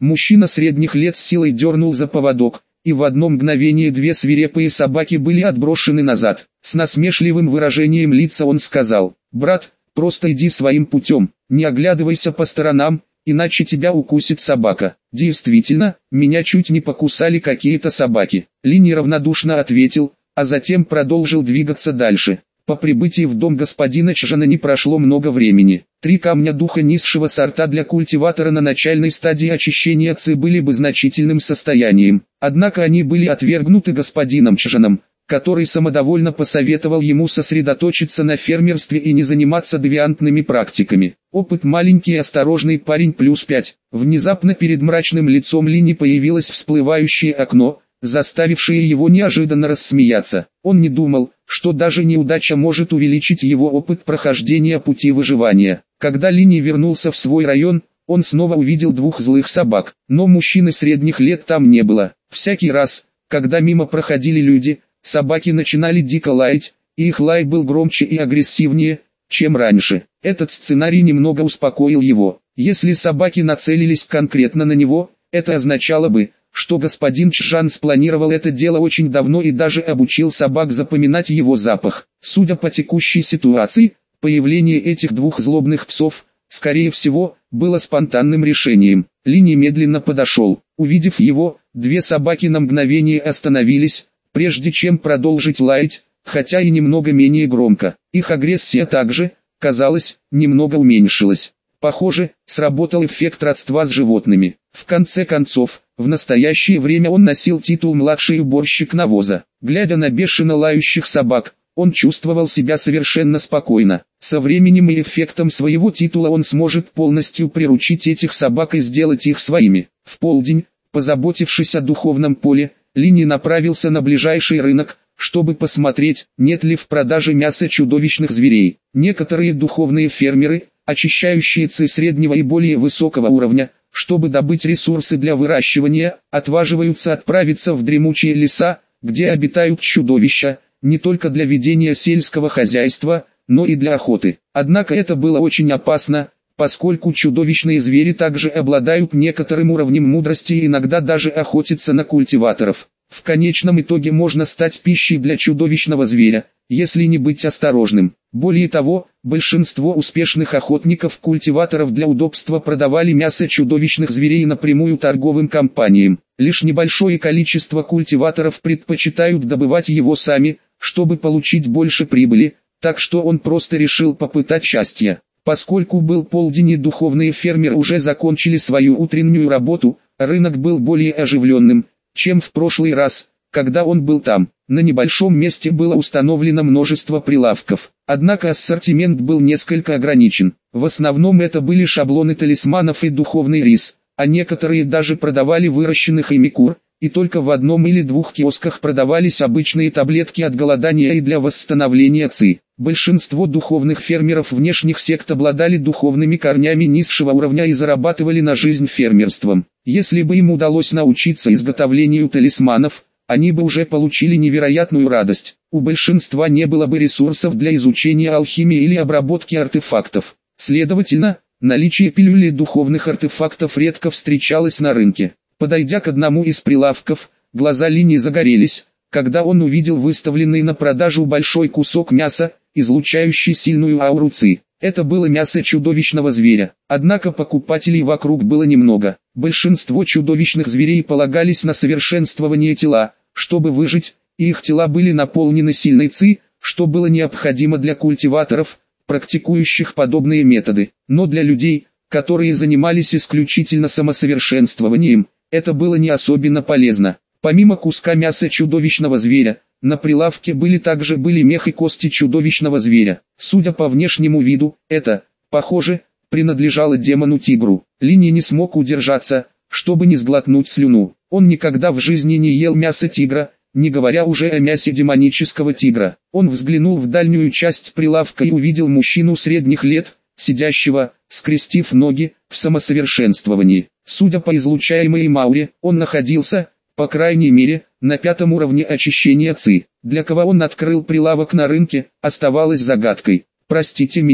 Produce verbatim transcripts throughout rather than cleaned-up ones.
Мужчина средних лет с силой дернул за поводок, и в одно мгновение две свирепые собаки были отброшены назад. С насмешливым выражением лица он сказал: «Брат, просто иди своим путем, не оглядывайся по сторонам, иначе тебя укусит собака». Действительно, меня чуть не покусали какие-то собаки. Линни равнодушно ответил, а затем продолжил двигаться дальше. По прибытии в дом господина Чжана не прошло много времени. Три камня духа низшего сорта для культиватора на начальной стадии очищения ци были бы значительным состоянием. Однако они были отвергнуты господином Чжаном, который самодовольно посоветовал ему сосредоточиться на фермерстве и не заниматься девиантными практиками. Опыт маленький и осторожный парень плюс пять. Внезапно перед мрачным лицом Линни появилось всплывающее окно, заставившее его неожиданно рассмеяться. Он не думал, что даже неудача может увеличить его опыт прохождения пути выживания. Когда Линни вернулся в свой район, он снова увидел двух злых собак, но мужчины средних лет там не было. Всякий раз, когда мимо проходили люди, собаки начинали дико лаять, и их лай был громче и агрессивнее, чем раньше. Этот сценарий немного успокоил его. Если собаки нацелились конкретно на него, это означало бы, что господин Чжан спланировал это дело очень давно и даже обучил собак запоминать его запах. Судя по текущей ситуации, появление этих двух злобных псов, скорее всего, было спонтанным решением. Линни медленно подошел. Увидев его, две собаки на мгновение остановились, прежде чем продолжить лаять, хотя и немного менее громко. Их агрессия также, казалось, немного уменьшилась. Похоже, сработал эффект родства с животными. В конце концов, в настоящее время он носил титул «младший уборщик навоза». Глядя на бешено лающих собак, он чувствовал себя совершенно спокойно. Со временем и эффектом своего титула он сможет полностью приручить этих собак и сделать их своими. В полдень, позаботившись о духовном поле, Линни направился на ближайший рынок, чтобы посмотреть, нет ли в продаже мяса чудовищных зверей. Некоторые духовные фермеры, очищающие ци среднего и более высокого уровня, чтобы добыть ресурсы для выращивания, отваживаются отправиться в дремучие леса, где обитают чудовища, не только для ведения сельского хозяйства, но и для охоты. Однако это было очень опасно, поскольку чудовищные звери также обладают некоторым уровнем мудрости и иногда даже охотятся на культиваторов. В конечном итоге можно стать пищей для чудовищного зверя, если не быть осторожным. Более того, большинство успешных охотников-культиваторов для удобства продавали мясо чудовищных зверей напрямую торговым компаниям. Лишь небольшое количество культиваторов предпочитают добывать его сами, чтобы получить больше прибыли, так что он просто решил попытать счастье. Поскольку был полдень и духовные фермеры уже закончили свою утреннюю работу, рынок был более оживленным, чем в прошлый раз, когда он был там. На небольшом месте было установлено множество прилавков, однако ассортимент был несколько ограничен. В основном это были шаблоны талисманов и духовный рис, а некоторые даже продавали выращенных ими кур, и только в одном или двух киосках продавались обычные таблетки от голодания и для восстановления ци. Большинство духовных фермеров внешних сект обладали духовными корнями низшего уровня и зарабатывали на жизнь фермерством. Если бы им удалось научиться изготовлению талисманов, они бы уже получили невероятную радость. У большинства не было бы ресурсов для изучения алхимии или обработки артефактов. Следовательно, наличие пилюли духовных артефактов редко встречалось на рынке. Подойдя к одному из прилавков, глаза Линни загорелись, когда он увидел выставленный на продажу большой кусок мяса, излучающий сильную ауру ци. Это было мясо чудовищного зверя, однако покупателей вокруг было немного. Большинство чудовищных зверей полагались на совершенствование тела, чтобы выжить, и их тела были наполнены сильной ци, что было необходимо для культиваторов, практикующих подобные методы. Но для людей, которые занимались исключительно самосовершенствованием, это было не особенно полезно. Помимо куска мяса чудовищного зверя, на прилавке были также были мех и кости чудовищного зверя. Судя по внешнему виду, это, похоже, принадлежало демону-тигру. Линни не смог удержаться, чтобы не сглотнуть слюну. Он никогда в жизни не ел мясо тигра, не говоря уже о мясе демонического тигра. Он взглянул в дальнюю часть прилавка и увидел мужчину средних лет, сидящего, скрестив ноги, в самосовершенствовании. Судя по излучаемой им ауре, он находился, по крайней мере, на пятом уровне очищения ци. Для кого он открыл прилавок на рынке, оставалось загадкой. «Простите меня», —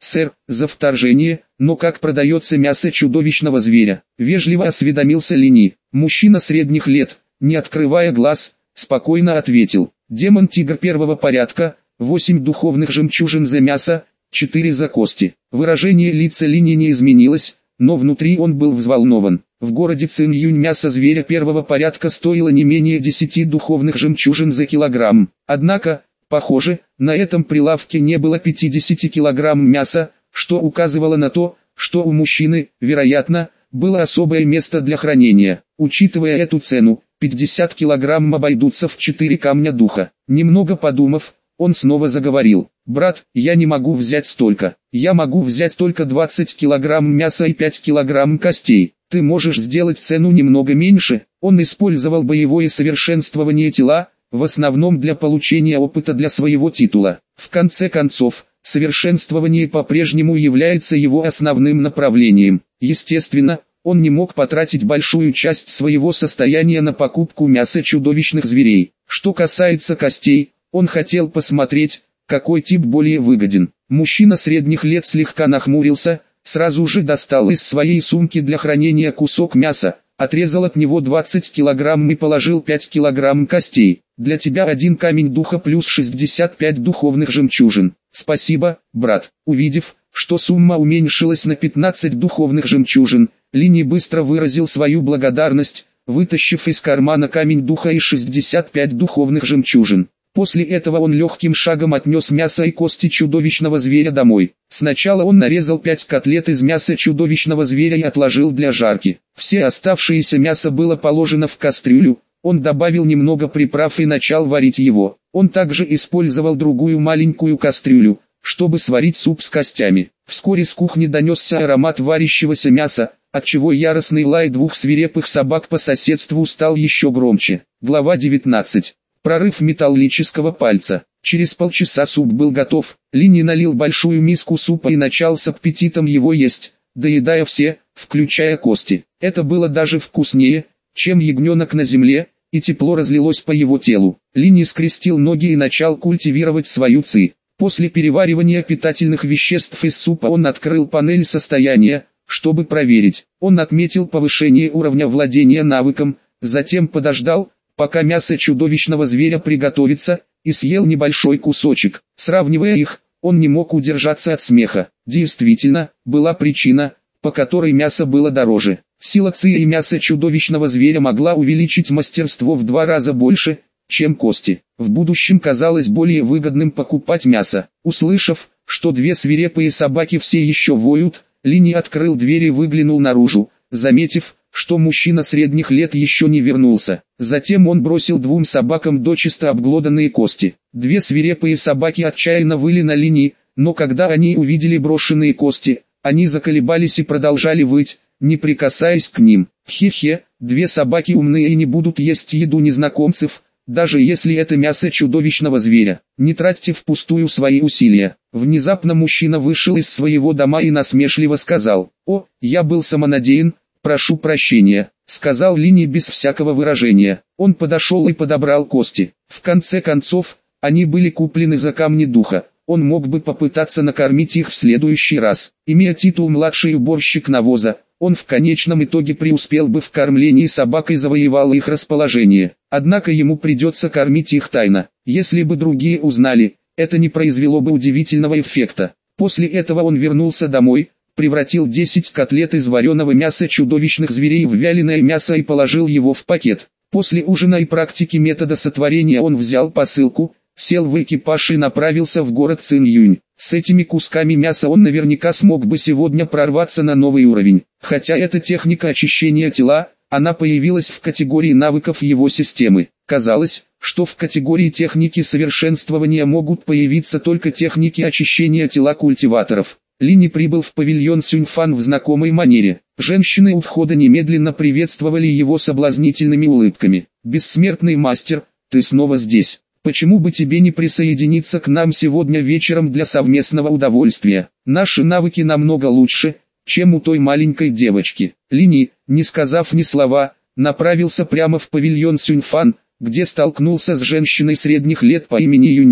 «Сэр, за вторжение, но как продается мясо чудовищного зверя?» — вежливо осведомился Лини. Мужчина средних лет, не открывая глаз, спокойно ответил: «Демон-тигр первого порядка, восемь духовных жемчужин за мясо, четыре за кости». Выражение лица Лини не изменилось, но внутри он был взволнован. В городе Цинъюнь мясо зверя первого порядка стоило не менее десяти духовных жемчужин за килограмм. Однако, похоже, на этом прилавке не было пятидесяти килограмм мяса, что указывало на то, что у мужчины, вероятно, было особое место для хранения. Учитывая эту цену, пятьдесят килограмм обойдутся в четыре камня духа. Немного подумав, он снова заговорил: «Брат, я не могу взять столько. Я могу взять только двадцать килограмм мяса и пять килограмм костей. Ты можешь сделать цену немного меньше?» Он использовал боевое совершенствование тела, в основном для получения опыта для своего титула. В конце концов, совершенствование по-прежнему является его основным направлением. Естественно, он не мог потратить большую часть своего состояния на покупку мяса чудовищных зверей. Что касается костей, он хотел посмотреть, какой тип более выгоден. Мужчина средних лет слегка нахмурился, сразу же достал из своей сумки для хранения кусок мяса, отрезал от него двадцать килограмм и положил пять килограмм костей. «Для тебя один камень духа плюс шестьдесят пять духовных жемчужин. Спасибо, брат». Увидев, что сумма уменьшилась на пятнадцать духовных жемчужин, Лини быстро выразил свою благодарность, вытащив из кармана камень духа и шестьдесят пять духовных жемчужин. После этого он легким шагом отнес мясо и кости чудовищного зверя домой. Сначала он нарезал пять котлет из мяса чудовищного зверя и отложил для жарки. Все оставшееся мясо было положено в кастрюлю, он добавил немного приправ и начал варить его. Он также использовал другую маленькую кастрюлю, чтобы сварить суп с костями. Вскоре с кухни донесся аромат варящегося мяса, отчего яростный лай двух свирепых собак по соседству стал еще громче. Глава девятнадцать. Прорыв металлического пальца. Через полчаса суп был готов. Лини налил большую миску супа и начал с аппетитом его есть, доедая все, включая кости. Это было даже вкуснее, чем ягненок на земле, и тепло разлилось по его телу. Лини скрестил ноги и начал культивировать свою ци. После переваривания питательных веществ из супа он открыл панель состояния, чтобы проверить. Он отметил повышение уровня владения навыком, затем подождал, пока мясо чудовищного зверя приготовится, и съел небольшой кусочек. Сравнивая их, он не мог удержаться от смеха. Действительно, была причина, по которой мясо было дороже. Сила ци и мяса чудовищного зверя могла увеличить мастерство в два раза больше, чем кости. В будущем казалось более выгодным покупать мясо. Услышав, что две свирепые собаки все еще воют, Лини открыл дверь и выглянул наружу, заметив, что мужчина средних лет еще не вернулся. Затем он бросил двум собакам дочисто обглоданные кости. Две свирепые собаки отчаянно выли на Лини, но когда они увидели брошенные кости, они заколебались и продолжали выть, не прикасаясь к ним. Хе-хе, две собаки умные и не будут есть еду незнакомцев, даже если это мясо чудовищного зверя. Не тратьте впустую свои усилия. Внезапно мужчина вышел из своего дома и насмешливо сказал: «О, я был самонадеян, прошу прощения», — сказал Лини без всякого выражения. Он подошел и подобрал кости. В конце концов, они были куплены за камни духа. Он мог бы попытаться накормить их в следующий раз. Имея титул «младший уборщик навоза», он в конечном итоге преуспел бы в кормлении собак и завоевал их расположение. Однако ему придется кормить их тайно. Если бы другие узнали, это не произвело бы удивительного эффекта. После этого он вернулся домой, превратил десять котлет из вареного мяса чудовищных зверей в вяленое мясо и положил его в пакет. После ужина и практики метода сотворения он взял посылку, сел в экипаж и направился в город Цинъюнь. С этими кусками мяса он наверняка смог бы сегодня прорваться на новый уровень. Хотя эта техника очищения тела, она появилась в категории навыков его системы. Казалось, что в категории техники совершенствования могут появиться только техники очищения тела культиваторов. Лини прибыл в павильон Сюньфан в знакомой манере. Женщины у входа немедленно приветствовали его соблазнительными улыбками. «Бессмертный мастер, ты снова здесь. Почему бы тебе не присоединиться к нам сегодня вечером для совместного удовольствия? Наши навыки намного лучше, чем у той маленькой девочки». Лини, не сказав ни слова, направился прямо в павильон Сюньфан, где столкнулся с женщиной средних лет по имени Юнян.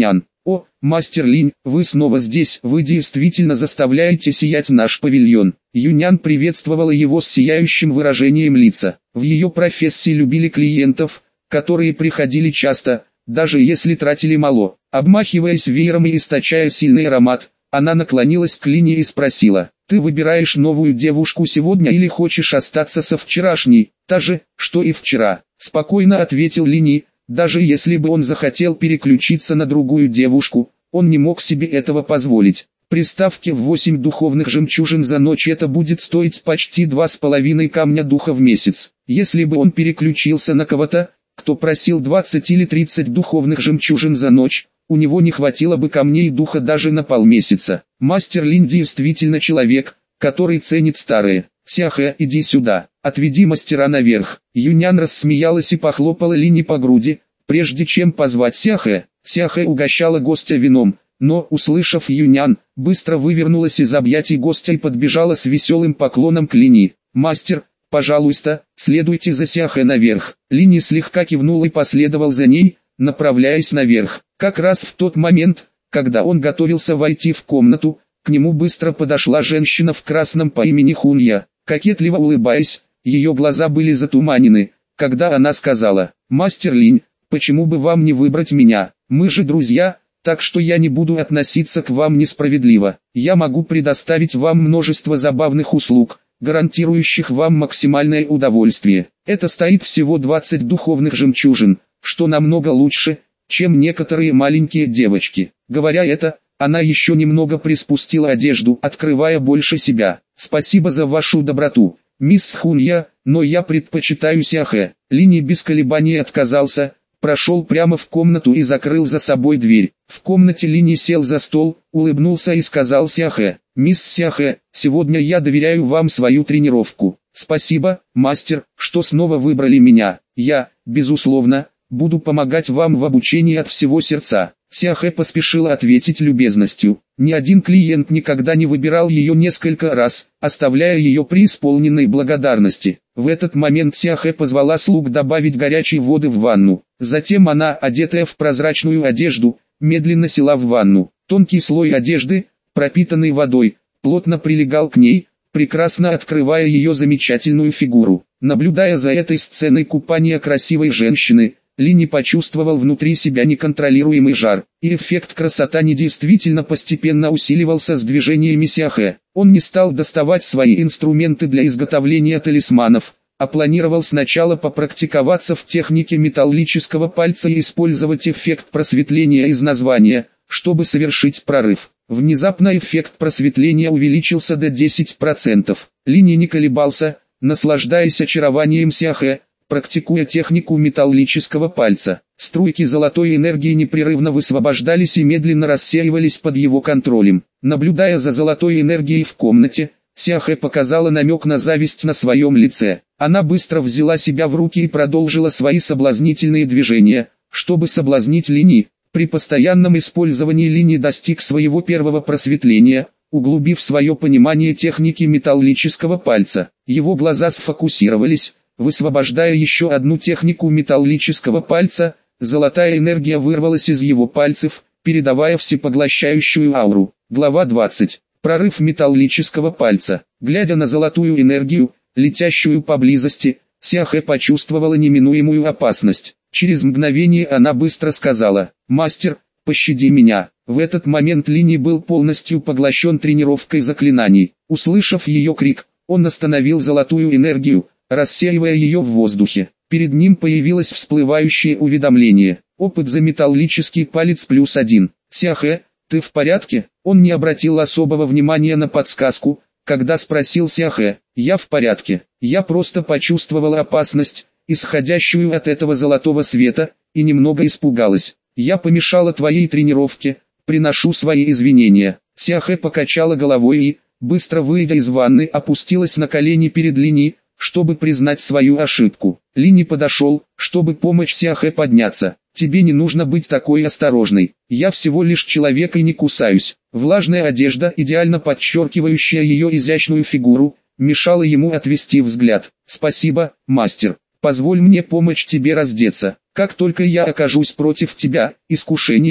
«О, мастер Линь, вы снова здесь, вы действительно заставляете сиять наш павильон». Юнян приветствовала его с сияющим выражением лица. В ее профессии любили клиентов, которые приходили часто, даже если тратили мало. Обмахиваясь веером и источая сильный аромат, она наклонилась к Лине и спросила: «Ты выбираешь новую девушку сегодня или хочешь остаться со вчерашней, та же, что и вчера?» Спокойно ответил Лини. Даже если бы он захотел переключиться на другую девушку, он не мог себе этого позволить. При ставке в восемь духовных жемчужин за ночь это будет стоить почти два с половиной камня духа в месяц. Если бы он переключился на кого-то, кто просил двадцать или тридцать духовных жемчужин за ночь, у него не хватило бы камней духа даже на полмесяца. Мастер Линь действительно человек, который ценит старые. «Сяхэ, иди сюда, отведи мастера наверх». Юнян рассмеялась и похлопала Лини по груди, прежде чем позвать Сяхэ. Сяхэ угощала гостя вином, но, услышав Юнян, быстро вывернулась из объятий гостя и подбежала с веселым поклоном к Лини. «Мастер, пожалуйста, следуйте за Сяхэ наверх». Лини слегка кивнул и последовал за ней, направляясь наверх. Как раз в тот момент, когда он готовился войти в комнату, к нему быстро подошла женщина в красном по имени Хунья. Кокетливо улыбаясь, ее глаза были затуманены, когда она сказала: «Мастер Линь, почему бы вам не выбрать меня? Мы же друзья, так что я не буду относиться к вам несправедливо. Я могу предоставить вам множество забавных услуг, гарантирующих вам максимальное удовольствие. Это стоит всего двадцать духовных жемчужин, что намного лучше, чем некоторые маленькие девочки». Говоря это, она еще немного приспустила одежду, открывая больше себя. «Спасибо за вашу доброту, мисс Хунья, но я предпочитаю Сяхэ». Лини без колебаний отказался, прошел прямо в комнату и закрыл за собой дверь. В комнате Лини сел за стол, улыбнулся и сказал Сяхэ: «Мисс Сяхэ, сегодня я доверяю вам свою тренировку». «Спасибо, мастер, что снова выбрали меня. Я, безусловно, буду помогать вам в обучении от всего сердца». Сяхэ поспешила ответить любезностью. Ни один клиент никогда не выбирал ее несколько раз, оставляя ее при исполненной благодарности. В этот момент Сяхэ позвала слуг добавить горячей воды в ванну. Затем она, одетая в прозрачную одежду, медленно села в ванну. Тонкий слой одежды, пропитанный водой, плотно прилегал к ней, прекрасно открывая ее замечательную фигуру. Наблюдая за этой сценой купания красивой женщины, Лини почувствовал внутри себя неконтролируемый жар, и эффект красоты действительно постепенно усиливался с движениями Сяхэ. Он не стал доставать свои инструменты для изготовления талисманов, а планировал сначала попрактиковаться в технике металлического пальца и использовать эффект просветления из названия, чтобы совершить прорыв. Внезапно эффект просветления увеличился до десяти процентов. Лини не колебался, наслаждаясь очарованием Сяхэ, практикуя технику металлического пальца. Струйки золотой энергии непрерывно высвобождались и медленно рассеивались под его контролем. Наблюдая за золотой энергией в комнате, Сяхэ показала намек на зависть на своем лице. Она быстро взяла себя в руки и продолжила свои соблазнительные движения, чтобы соблазнить Лини. При постоянном использовании Лини достиг своего первого просветления, углубив свое понимание техники металлического пальца. Его глаза сфокусировались, высвобождая еще одну технику металлического пальца. Золотая энергия вырвалась из его пальцев, передавая всепоглощающую ауру. Глава двадцать. Прорыв металлического пальца. Глядя на золотую энергию, летящую поблизости, Сяхэ почувствовала неминуемую опасность. Через мгновение она быстро сказала: «Мастер, пощади меня». В этот момент Лини был полностью поглощен тренировкой заклинаний. Услышав ее крик, он остановил золотую энергию, рассеивая ее в воздухе. Перед ним появилось всплывающее уведомление: опыт за металлический палец плюс один. «Сяхэ, ты в порядке?» Он не обратил особого внимания на подсказку, когда спросил Сяхэ: «Я в порядке, я просто почувствовала опасность, исходящую от этого золотого света, и немного испугалась. Я помешала твоей тренировке, приношу свои извинения». Сяхэ покачала головой и, быстро выйдя из ванны, опустилась на колени перед Лини, чтобы признать свою ошибку. Лини подошел, чтобы помочь Сяхэ подняться. «Тебе не нужно быть такой осторожной. Я всего лишь человек и не кусаюсь». Влажная одежда, идеально подчеркивающая ее изящную фигуру, мешала ему отвести взгляд. «Спасибо, мастер. Позволь мне помочь тебе раздеться. Как только я окажусь против тебя, искушение,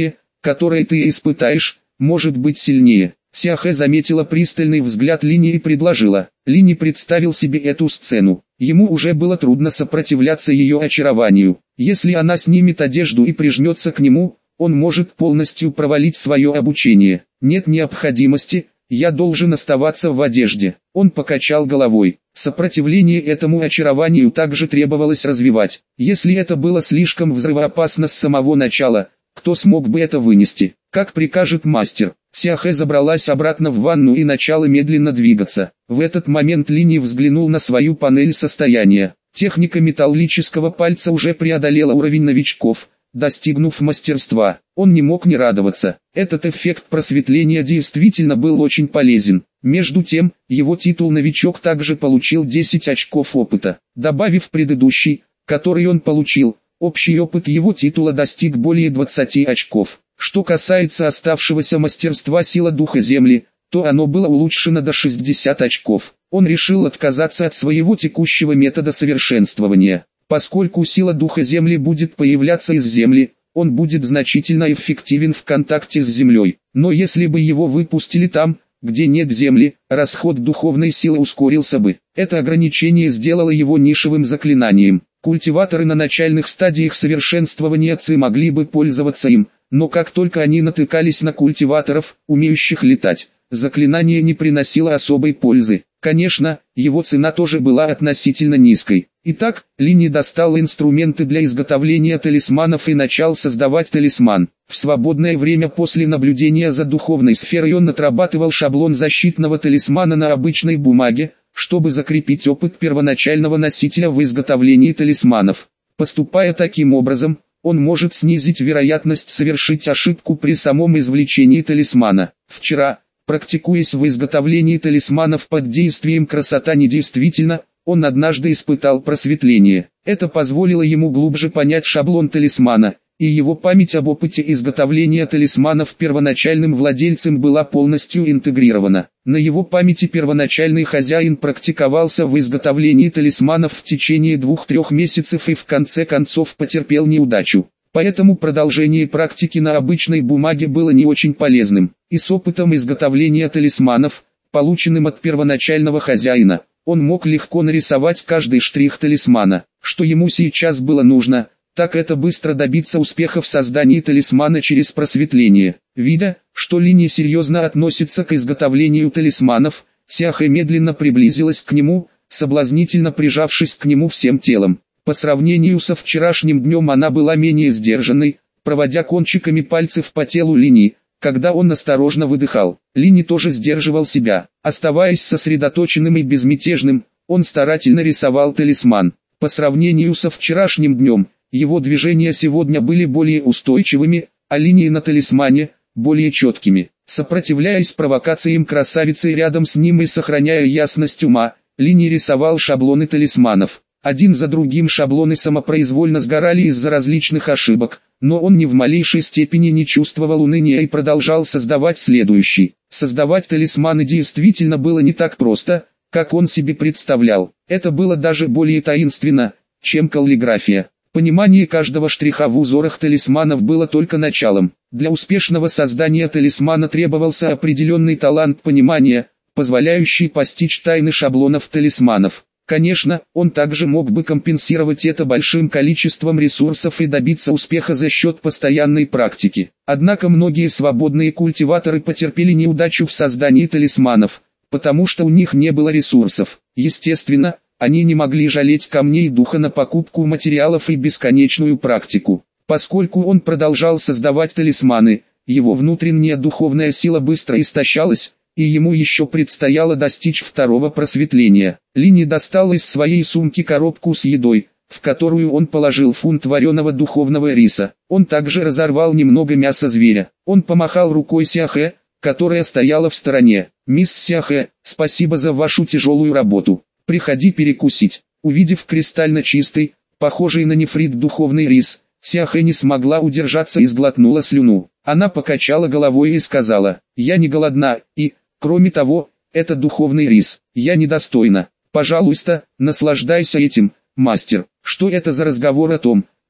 которое ты испытаешь, может быть сильнее. Сяхэ заметила пристальный взгляд Лини и предложила. Лини представил себе эту сцену. Ему уже было трудно сопротивляться ее очарованию. Если она снимет одежду и прижмется к нему, он может полностью провалить свое обучение. Нет необходимости, я должен оставаться в одежде. Он покачал головой. Сопротивление этому очарованию также требовалось развивать. Если это было слишком взрывоопасно с самого начала, кто смог бы это вынести? Как прикажет мастер. Сяхэ забралась обратно в ванну и начала медленно двигаться. В этот момент Лини взглянул на свою панель состояния. Техника металлического пальца уже преодолела уровень новичков, достигнув мастерства. Он не мог не радоваться. Этот эффект просветления действительно был очень полезен. Между тем, его титул новичок также получил десять очков опыта. Добавив предыдущий, который он получил, общий опыт его титула достиг более двадцати очков. Что касается оставшегося мастерства сила духа земли, то оно было улучшено до шестидесяти очков. Он решил отказаться от своего текущего метода совершенствования. Поскольку сила духа земли будет появляться из земли, он будет значительно эффективен в контакте с землей. Но если бы его выпустили там, где нет земли, расход духовной силы ускорился бы. Это ограничение сделало его нишевым заклинанием. Культиваторы на начальных стадиях совершенствования ци могли бы пользоваться им, но как только они натыкались на культиваторов, умеющих летать, заклинание не приносило особой пользы. Конечно, его цена тоже была относительно низкой. Итак, Лини достал инструменты для изготовления талисманов и начал создавать талисман. В свободное время после наблюдения за духовной сферой он отрабатывал шаблон защитного талисмана на обычной бумаге, чтобы закрепить опыт первоначального носителя в изготовлении талисманов. Поступая таким образом, он может снизить вероятность совершить ошибку при самом извлечении талисмана. Вчера, практикуясь в изготовлении талисманов под действием красота недействительно, он однажды испытал просветление. Это позволило ему глубже понять шаблон талисмана, и его память об опыте изготовления талисманов первоначальным владельцем была полностью интегрирована. На его памяти первоначальный хозяин практиковался в изготовлении талисманов в течение двух-трех месяцев и в конце концов потерпел неудачу. Поэтому продолжение практики на обычной бумаге было не очень полезным. И с опытом изготовления талисманов, полученным от первоначального хозяина, он мог легко нарисовать каждый штрих талисмана. Что ему сейчас было нужно, так это быстро добиться успеха в создании талисмана через просветление. Видя, что Лини серьезно относится к изготовлению талисманов, Сяхэ медленно приблизилась к нему, соблазнительно прижавшись к нему всем телом. По сравнению со вчерашним днем она была менее сдержанной, проводя кончиками пальцев по телу Лини, когда он осторожно выдыхал. Лини тоже сдерживал себя. Оставаясь сосредоточенным и безмятежным, он старательно рисовал талисман. По сравнению со вчерашним днем, его движения сегодня были более устойчивыми, а линии на талисмане – более четкими. Сопротивляясь провокациям красавицы рядом с ним и сохраняя ясность ума, Лини рисовал шаблоны талисманов. Один за другим шаблоны самопроизвольно сгорали из-за различных ошибок, но он ни в малейшей степени не чувствовал уныния и продолжал создавать следующий. Создавать талисманы действительно было не так просто, как он себе представлял. Это было даже более таинственно, чем каллиграфия. Понимание каждого штриха в узорах талисманов было только началом. Для успешного создания талисмана требовался определенный талант понимания, позволяющий постичь тайны шаблонов талисманов. Конечно, он также мог бы компенсировать это большим количеством ресурсов и добиться успеха за счет постоянной практики. Однако многие свободные культиваторы потерпели неудачу в создании талисманов, потому что у них не было ресурсов. Естественно, они не могли жалеть камней духа на покупку материалов и бесконечную практику. Поскольку он продолжал создавать талисманы, его внутренняя духовная сила быстро истощалась, и ему еще предстояло достичь второго просветления. Лини достал из своей сумки коробку с едой, в которую он положил фунт вареного духовного риса. Он также разорвал немного мяса зверя. Он помахал рукой Сяхэ, которая стояла в стороне. «Мисс Сяхэ, спасибо за вашу тяжелую работу. Приходи перекусить». Увидев кристально чистый, похожий на нефрит духовный рис, Сяхэ не смогла удержаться и сглотнула слюну. Она покачала головой и сказала: «Я не голодна, и, кроме того, это духовный рис. Я недостойна. Пожалуйста, наслаждайся этим, мастер». Что это за разговор о том,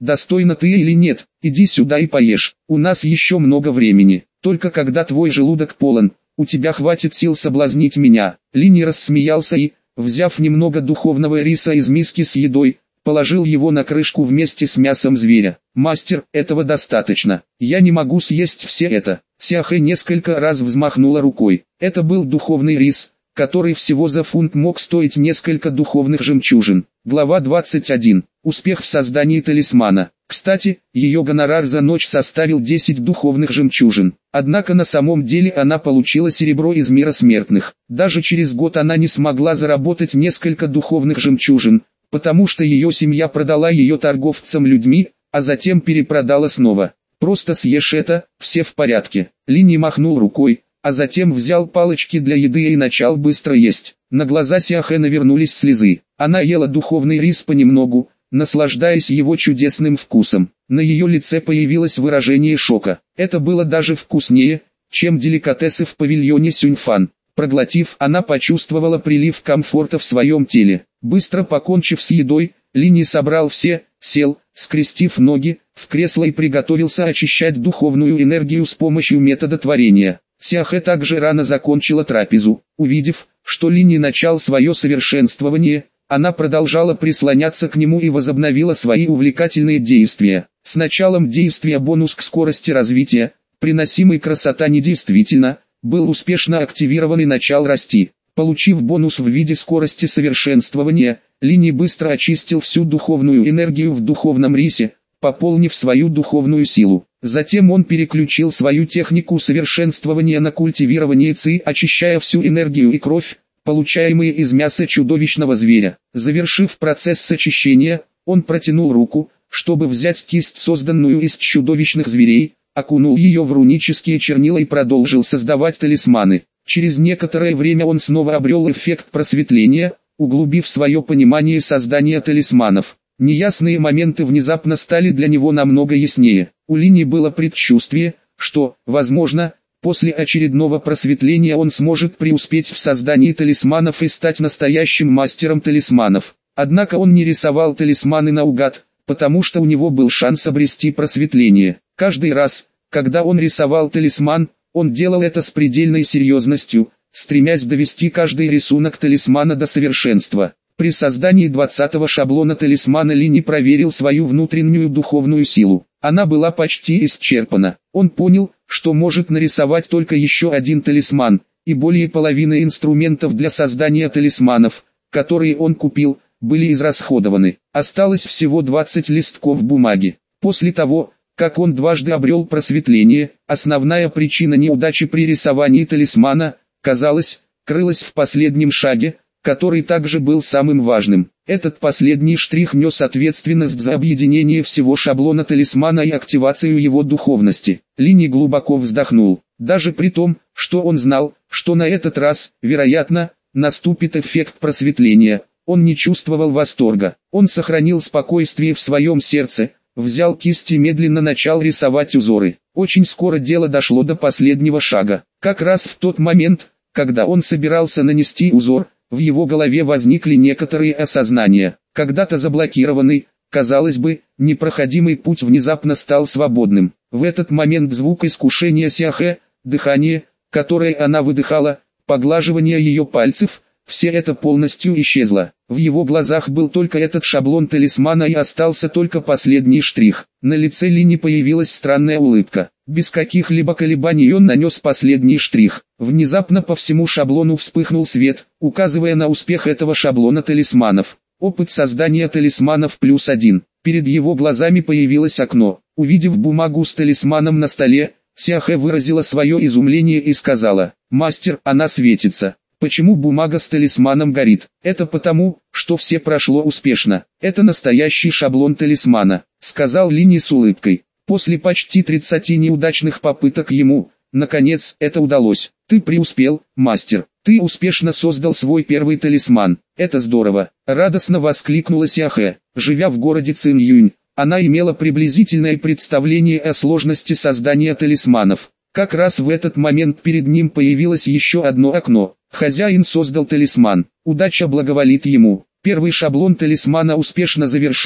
достойна ты или нет, иди сюда и поешь, у нас еще много времени, только когда твой желудок полон, у тебя хватит сил соблазнить меня». Линь рассмеялся и, взяв немного духовного риса из миски с едой, положил его на крышку вместе с мясом зверя. «Мастер, этого достаточно, я не могу съесть все это». Сяхэ несколько раз взмахнула рукой. Это был духовный рис, который всего за фунт мог стоить несколько духовных жемчужин. Глава двадцать один. Успех в создании талисмана. Кстати, ее гонорар за ночь составил десять духовных жемчужин. Однако на самом деле она получила серебро из мира смертных. Даже через год она не смогла заработать несколько духовных жемчужин, потому что ее семья продала ее торговцам людьми, а затем перепродала снова. «Просто съешь это, все в порядке». Линь махнул рукой, а затем взял палочки для еды и начал быстро есть. На глаза Сяхэ навернулись слезы. Она ела духовный рис понемногу, наслаждаясь его чудесным вкусом. На ее лице появилось выражение шока. Это было даже вкуснее, чем деликатесы в павильоне Сюньфан. Проглотив, она почувствовала прилив комфорта в своем теле. Быстро покончив с едой, Линь собрал все, сел, скрестив ноги, в кресло и приготовился очищать духовную энергию с помощью метода творения. Сяхэ также рано закончила трапезу. Увидев, что Линь начал свое совершенствование, она продолжала прислоняться к нему и возобновила свои увлекательные действия. С началом действия бонус к скорости развития, приносимый красота недействительно, был успешно активирован и начал расти. Получив бонус в виде скорости совершенствования, Линь быстро очистил всю духовную энергию в духовном рисе, пополнив свою духовную силу. Затем он переключил свою технику совершенствования на культивирование ци, очищая всю энергию и кровь, получаемые из мяса чудовищного зверя. Завершив процесс очищения, он протянул руку, чтобы взять кисть, созданную из чудовищных зверей, окунул ее в рунические чернила и продолжил создавать талисманы. Через некоторое время он снова обрел эффект просветления, углубив свое понимание создания талисманов. Неясные моменты внезапно стали для него намного яснее. У Линь было предчувствие, что, возможно, после очередного просветления он сможет преуспеть в создании талисманов и стать настоящим мастером талисманов. Однако он не рисовал талисманы наугад, потому что у него был шанс обрести просветление. Каждый раз, когда он рисовал талисман, он делал это с предельной серьезностью, стремясь довести каждый рисунок талисмана до совершенства. При создании двадцатого шаблона талисмана Линь проверил свою внутреннюю духовную силу. Она была почти исчерпана. Он понял, что может нарисовать только еще один талисман, и более половины инструментов для создания талисманов, которые он купил, были израсходованы. Осталось всего двадцать листков бумаги. После того, как он дважды обрел просветление, основная причина неудачи при рисовании талисмана, казалось, крылась в последнем шаге, который также был самым важным. Этот последний штрих нес ответственность за объединение всего шаблона талисмана и активацию его духовности. Линь глубоко вздохнул. Даже при том, что он знал, что на этот раз, вероятно, наступит эффект просветления, он не чувствовал восторга. Он сохранил спокойствие в своем сердце, взял кисть и медленно начал рисовать узоры. Очень скоро дело дошло до последнего шага. Как раз в тот момент, когда он собирался нанести узор, в его голове возникли некоторые осознания. Когда-то заблокированный, казалось бы, непроходимый путь внезапно стал свободным. В этот момент звук искушения Сяхэ, дыхание, которое она выдыхала, поглаживание ее пальцев, все это полностью исчезло. В его глазах был только этот шаблон талисмана и остался только последний штрих. На лице Линь появилась странная улыбка. Без каких-либо колебаний он нанес последний штрих. Внезапно по всему шаблону вспыхнул свет, указывая на успех этого шаблона талисманов. Опыт создания талисманов плюс один. Перед его глазами появилось окно. Увидев бумагу с талисманом на столе, Сяхэ выразила свое изумление и сказала: «Мастер, она светится». Почему бумага с талисманом горит? Это потому, что все прошло успешно. Это настоящий шаблон талисмана, сказал Линь с улыбкой. После почти тридцати неудачных попыток ему, наконец, это удалось. Ты преуспел, мастер. Ты успешно создал свой первый талисман. Это здорово. Радостно воскликнула Сяхэ. Живя в городе Цинъюнь, она имела приблизительное представление о сложности создания талисманов. Как раз в этот момент перед ним появилось еще одно окно. Хозяин создал талисман. Удача благоволит ему. Первый шаблон талисмана успешно завершен,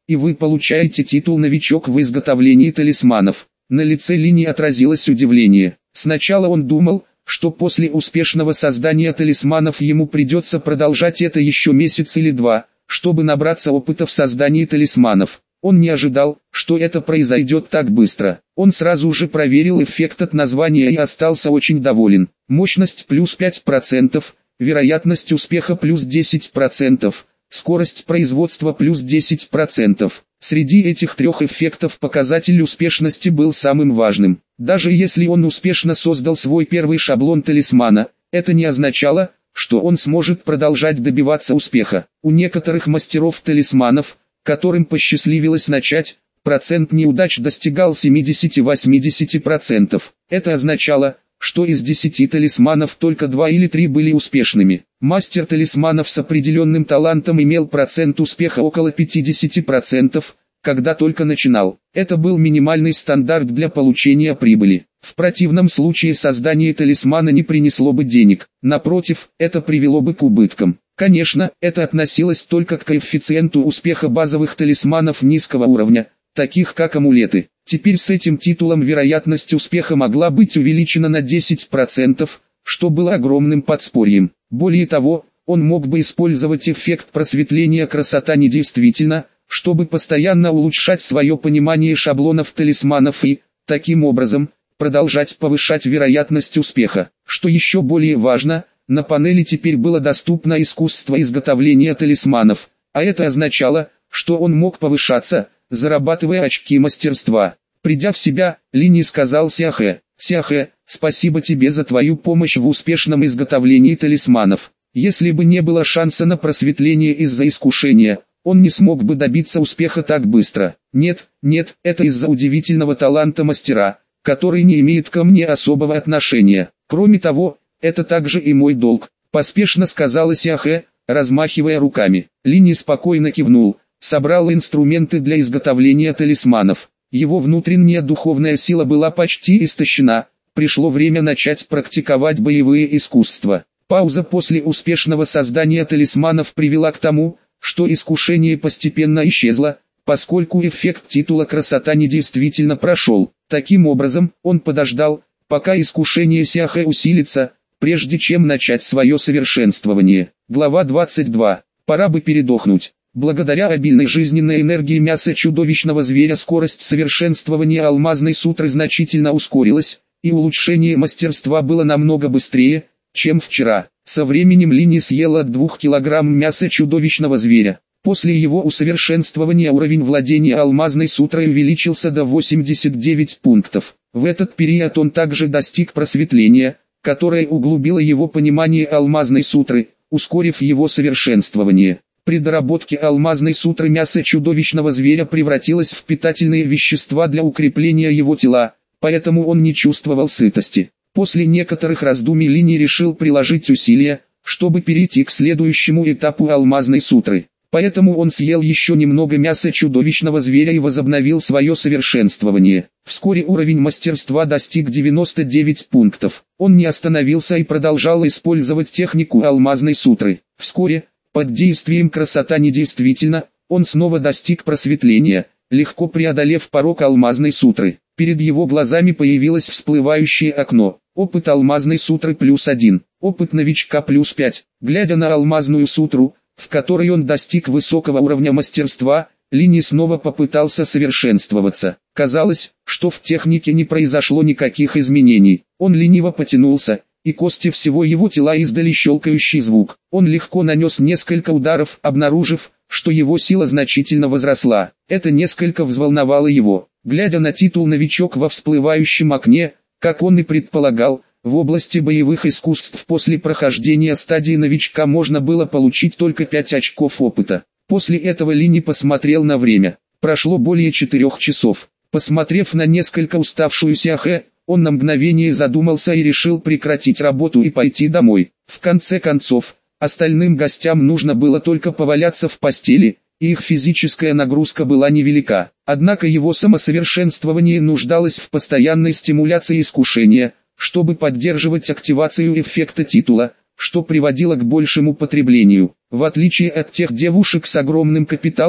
и вы получаете титул «Новичок в изготовлении талисманов». На лице Линни отразилось удивление. Сначала он думал, что после успешного создания талисманов ему придется продолжать это еще месяц или два, чтобы набраться опыта в создании талисманов. Он не ожидал, что это произойдет так быстро. Он сразу же проверил эффект от названия и остался очень доволен. Мощность плюс пять процентов, вероятность успеха плюс десять процентов, скорость производства плюс десять процентов. Среди этих трех эффектов показатель успешности был самым важным. Даже если он успешно создал свой первый шаблон талисмана, это не означало, что он сможет продолжать добиваться успеха. У некоторых мастеров талисманов, которым посчастливилось начать, процент неудач достигал семидесяти-восьмидесяти процентов. Это означало, что из десяти талисманов только два или три были успешными. Мастер талисманов с определенным талантом имел процент успеха около пятидесяти процентов, когда только начинал. Это был минимальный стандарт для получения прибыли. В противном случае создание талисмана не принесло бы денег. Напротив, это привело бы к убыткам. Конечно, это относилось только к коэффициенту успеха базовых талисманов низкого уровня, таких как амулеты. Теперь с этим титулом вероятность успеха могла быть увеличена на десять процентов, что было огромным подспорьем. Более того, он мог бы использовать эффект просветления «красота недействительна», чтобы постоянно улучшать свое понимание шаблонов талисманов и, таким образом, продолжать повышать вероятность успеха. Что еще более важно, на панели теперь было доступно искусство изготовления талисманов, а это означало, что он мог повышаться, зарабатывая очки мастерства. Придя в себя, Линни сказал Сяхэ: «Сяхэ, спасибо тебе за твою помощь в успешном изготовлении талисманов. Если бы не было шанса на просветление из-за искушения, он не смог бы добиться успеха так быстро. Нет, нет, это из-за удивительного таланта мастера, который не имеет ко мне особого отношения. Кроме того, это также и мой долг», — поспешно сказала Сяхэ, размахивая руками. Линни спокойно кивнул, собрал инструменты для изготовления талисманов. Его внутренняя духовная сила была почти истощена, пришло время начать практиковать боевые искусства. Пауза после успешного создания талисманов привела к тому, что искушение постепенно исчезло, поскольку эффект титула «красота недействительно» прошел. Таким образом, он подождал, пока искушение Сяхэ усилится, прежде чем начать свое совершенствование. Глава двадцать два. Пора бы передохнуть. Благодаря обильной жизненной энергии мяса чудовищного зверя скорость совершенствования алмазной сутры значительно ускорилась, и улучшение мастерства было намного быстрее, чем вчера. Со временем Линни съел от двух килограмм мяса чудовищного зверя. После его усовершенствования уровень владения алмазной сутрой увеличился до восьмидесяти девяти пунктов. В этот период он также достиг просветления, которое углубило его понимание алмазной сутры, ускорив его совершенствование. При доработке алмазной сутры мясо чудовищного зверя превратилось в питательные вещества для укрепления его тела, поэтому он не чувствовал сытости. После некоторых раздумий Линни решил приложить усилия, чтобы перейти к следующему этапу алмазной сутры. Поэтому он съел еще немного мяса чудовищного зверя и возобновил свое совершенствование. Вскоре уровень мастерства достиг девяноста девяти пунктов. Он не остановился и продолжал использовать технику алмазной сутры. Вскоре, под действием «красота недействительна», он снова достиг просветления, легко преодолев порог алмазной сутры. Перед его глазами появилось всплывающее окно. Опыт алмазной сутры плюс один. Опыт новичка плюс пять. Глядя на алмазную сутру, в которой он достиг высокого уровня мастерства, Линни снова попытался совершенствоваться. Казалось, что в технике не произошло никаких изменений. Он лениво потянулся, и кости всего его тела издали щелкающий звук. Он легко нанес несколько ударов, обнаружив, что его сила значительно возросла. Это несколько взволновало его. Глядя на титул «Новичок» во всплывающем окне, как он и предполагал, в области боевых искусств после прохождения стадии новичка можно было получить только пять очков опыта. После этого Линни посмотрел на время. Прошло более четырех часов. Посмотрев на несколько уставшую Сяхэ, он на мгновение задумался и решил прекратить работу и пойти домой. В конце концов, остальным гостям нужно было только поваляться в постели, и их физическая нагрузка была невелика. Однако его самосовершенствование нуждалось в постоянной стимуляции искушения, чтобы поддерживать активацию эффекта титула, что приводило к большему потреблению. В отличие от тех девушек с огромным капиталом,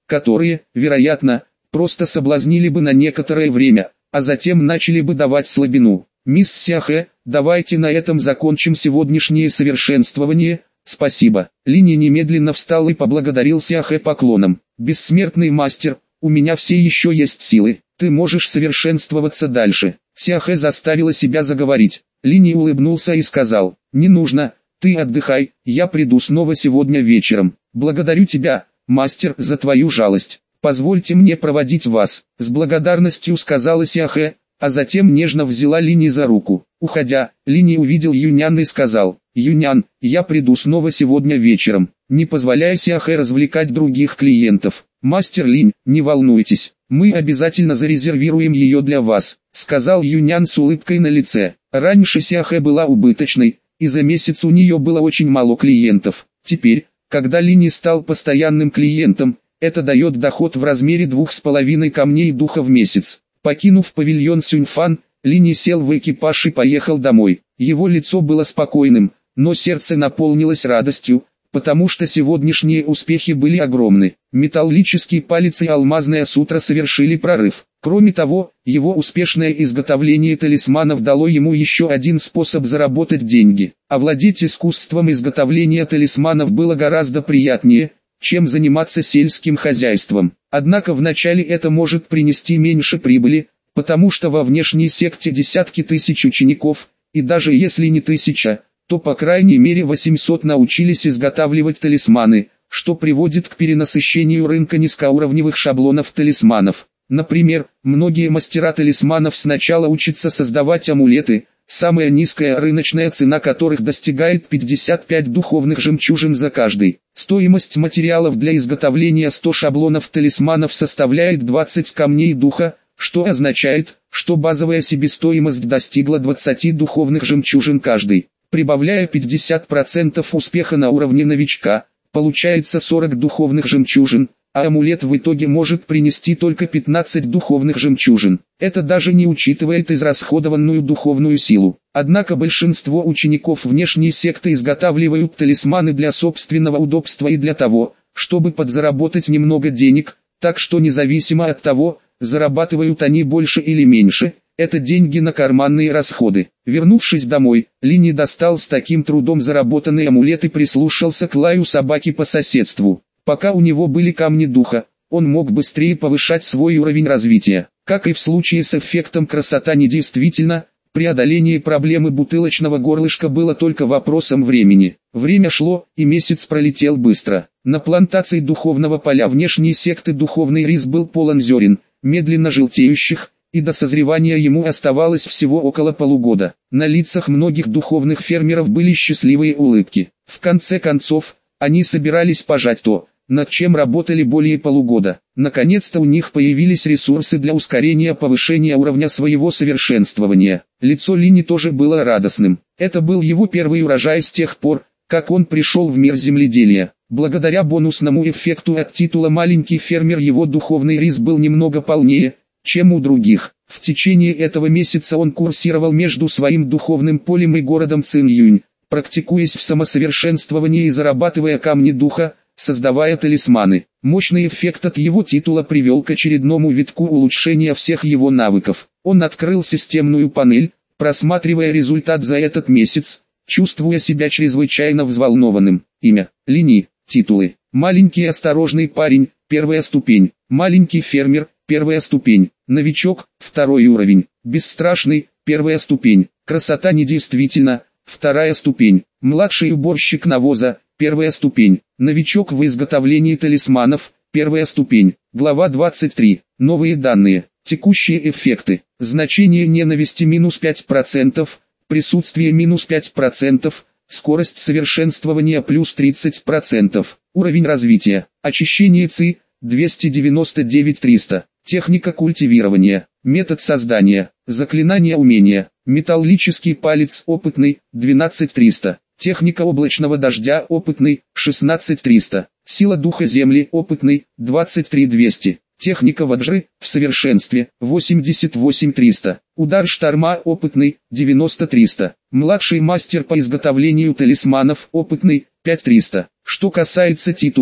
которые, вероятно, просто соблазнили бы на некоторое время, а затем начали бы давать слабину. Мисс Сяхэ, давайте на этом закончим сегодняшнее совершенствование, спасибо. Линь немедленно встал и поблагодарил Сяхэ поклоном. Бессмертный мастер, у меня все еще есть силы, ты можешь совершенствоваться дальше. Сяхэ заставила себя заговорить. Линь улыбнулся и сказал, не нужно, ты отдыхай, я приду снова сегодня вечером. Благодарю тебя, мастер, за твою жалость. Позвольте мне проводить вас, с благодарностью сказала Сяхэ, а затем нежно взяла Линь за руку. Уходя, Линь увидел Юнян и сказал, Юнян, я приду снова сегодня вечером, не позволяя Сяхэ развлекать других клиентов. Мастер Линь, не волнуйтесь, мы обязательно зарезервируем ее для вас, сказал Юнян с улыбкой на лице. Раньше Сяхэ была убыточной, и за месяц у нее было очень мало клиентов. Теперь, когда Линь стал постоянным клиентом, это дает доход в размере двух с половиной камней духа в месяц. Покинув павильон Сюньфан, Линь сел в экипаж и поехал домой. Его лицо было спокойным, но сердце наполнилось радостью, потому что сегодняшние успехи были огромны. Металлический палец и алмазная сутра совершили прорыв. Кроме того, его успешное изготовление талисманов дало ему еще один способ заработать деньги. Овладеть искусством изготовления талисманов было гораздо приятнее, чем заниматься сельским хозяйством. Однако вначале это может принести меньше прибыли, потому что во внешней секте десятки тысяч учеников, и даже если не тысяча, то по крайней мере восемьсот научились изготавливать талисманы, что приводит к перенасыщению рынка низкоуровневых шаблонов талисманов. Например, многие мастера талисманов сначала учатся создавать амулеты, самая низкая рыночная цена которых достигает пятьдесят пять духовных жемчужин за каждый. Стоимость материалов для изготовления ста шаблонов талисманов составляет двадцать камней духа, что означает, что базовая себестоимость достигла двадцати духовных жемчужин каждый. Прибавляя пятьдесят процентов успеха на уровне новичка, получается сорок духовных жемчужин, а амулет в итоге может принести только пятнадцать духовных жемчужин. Это даже не учитывает израсходованную духовную силу. Однако большинство учеников внешней секты изготавливают талисманы для собственного удобства и для того, чтобы подзаработать немного денег, так что независимо от того, зарабатывают они больше или меньше, это деньги на карманные расходы. Вернувшись домой, Линь достал с таким трудом заработанный амулет и прислушался к лаю собаки по соседству. Пока у него были камни духа, он мог быстрее повышать свой уровень развития. Как и в случае с эффектом красота недействительно, преодоление проблемы бутылочного горлышка было только вопросом времени. Время шло, и месяц пролетел быстро. На плантации духовного поля внешней секты духовный рис был полон зерен, медленно желтеющих, и до созревания ему оставалось всего около полугода. На лицах многих духовных фермеров были счастливые улыбки. В конце концов, они собирались пожать то, над чем работали более полугода. Наконец-то у них появились ресурсы для ускорения повышения уровня своего совершенствования. Лицо Линь тоже было радостным. Это был его первый урожай с тех пор, как он пришел в мир земледелия. Благодаря бонусному эффекту от титула «маленький фермер» его духовный рис был немного полнее, чем у других. В течение этого месяца он курсировал между своим духовным полем и городом Цинъюнь, практикуясь в самосовершенствовании и зарабатывая камни духа, создавая талисманы. Мощный эффект от его титула привел к очередному витку улучшения всех его навыков. Он открыл системную панель, просматривая результат за этот месяц, чувствуя себя чрезвычайно взволнованным. Имя, Линь, титулы. Маленький осторожный парень, первая ступень. Маленький фермер, первая ступень. Новичок, второй уровень. Бесстрашный, первая ступень. Красота недействительна, вторая ступень. Младший уборщик навоза, первая ступень. Новичок в изготовлении талисманов, первая ступень. Глава двадцать три. Новые данные. Текущие эффекты. Значение ненависти минус пять процентов, присутствие минус пять процентов, скорость совершенствования плюс тридцать процентов. Уровень развития. Очищение ЦИ двести девяносто девять триста. Техника культивирования. Метод создания. Заклинание умения. Металлический палец опытный двенадцать триста. Техника облачного дождя опытный шестнадцать триста. Сила духа земли опытный двадцать три двести. Техника ваджры в совершенстве восемьдесят восемь триста. Удар шторма опытный девяносто триста. Младший мастер по изготовлению талисманов опытный пять триста. Что касается титулов,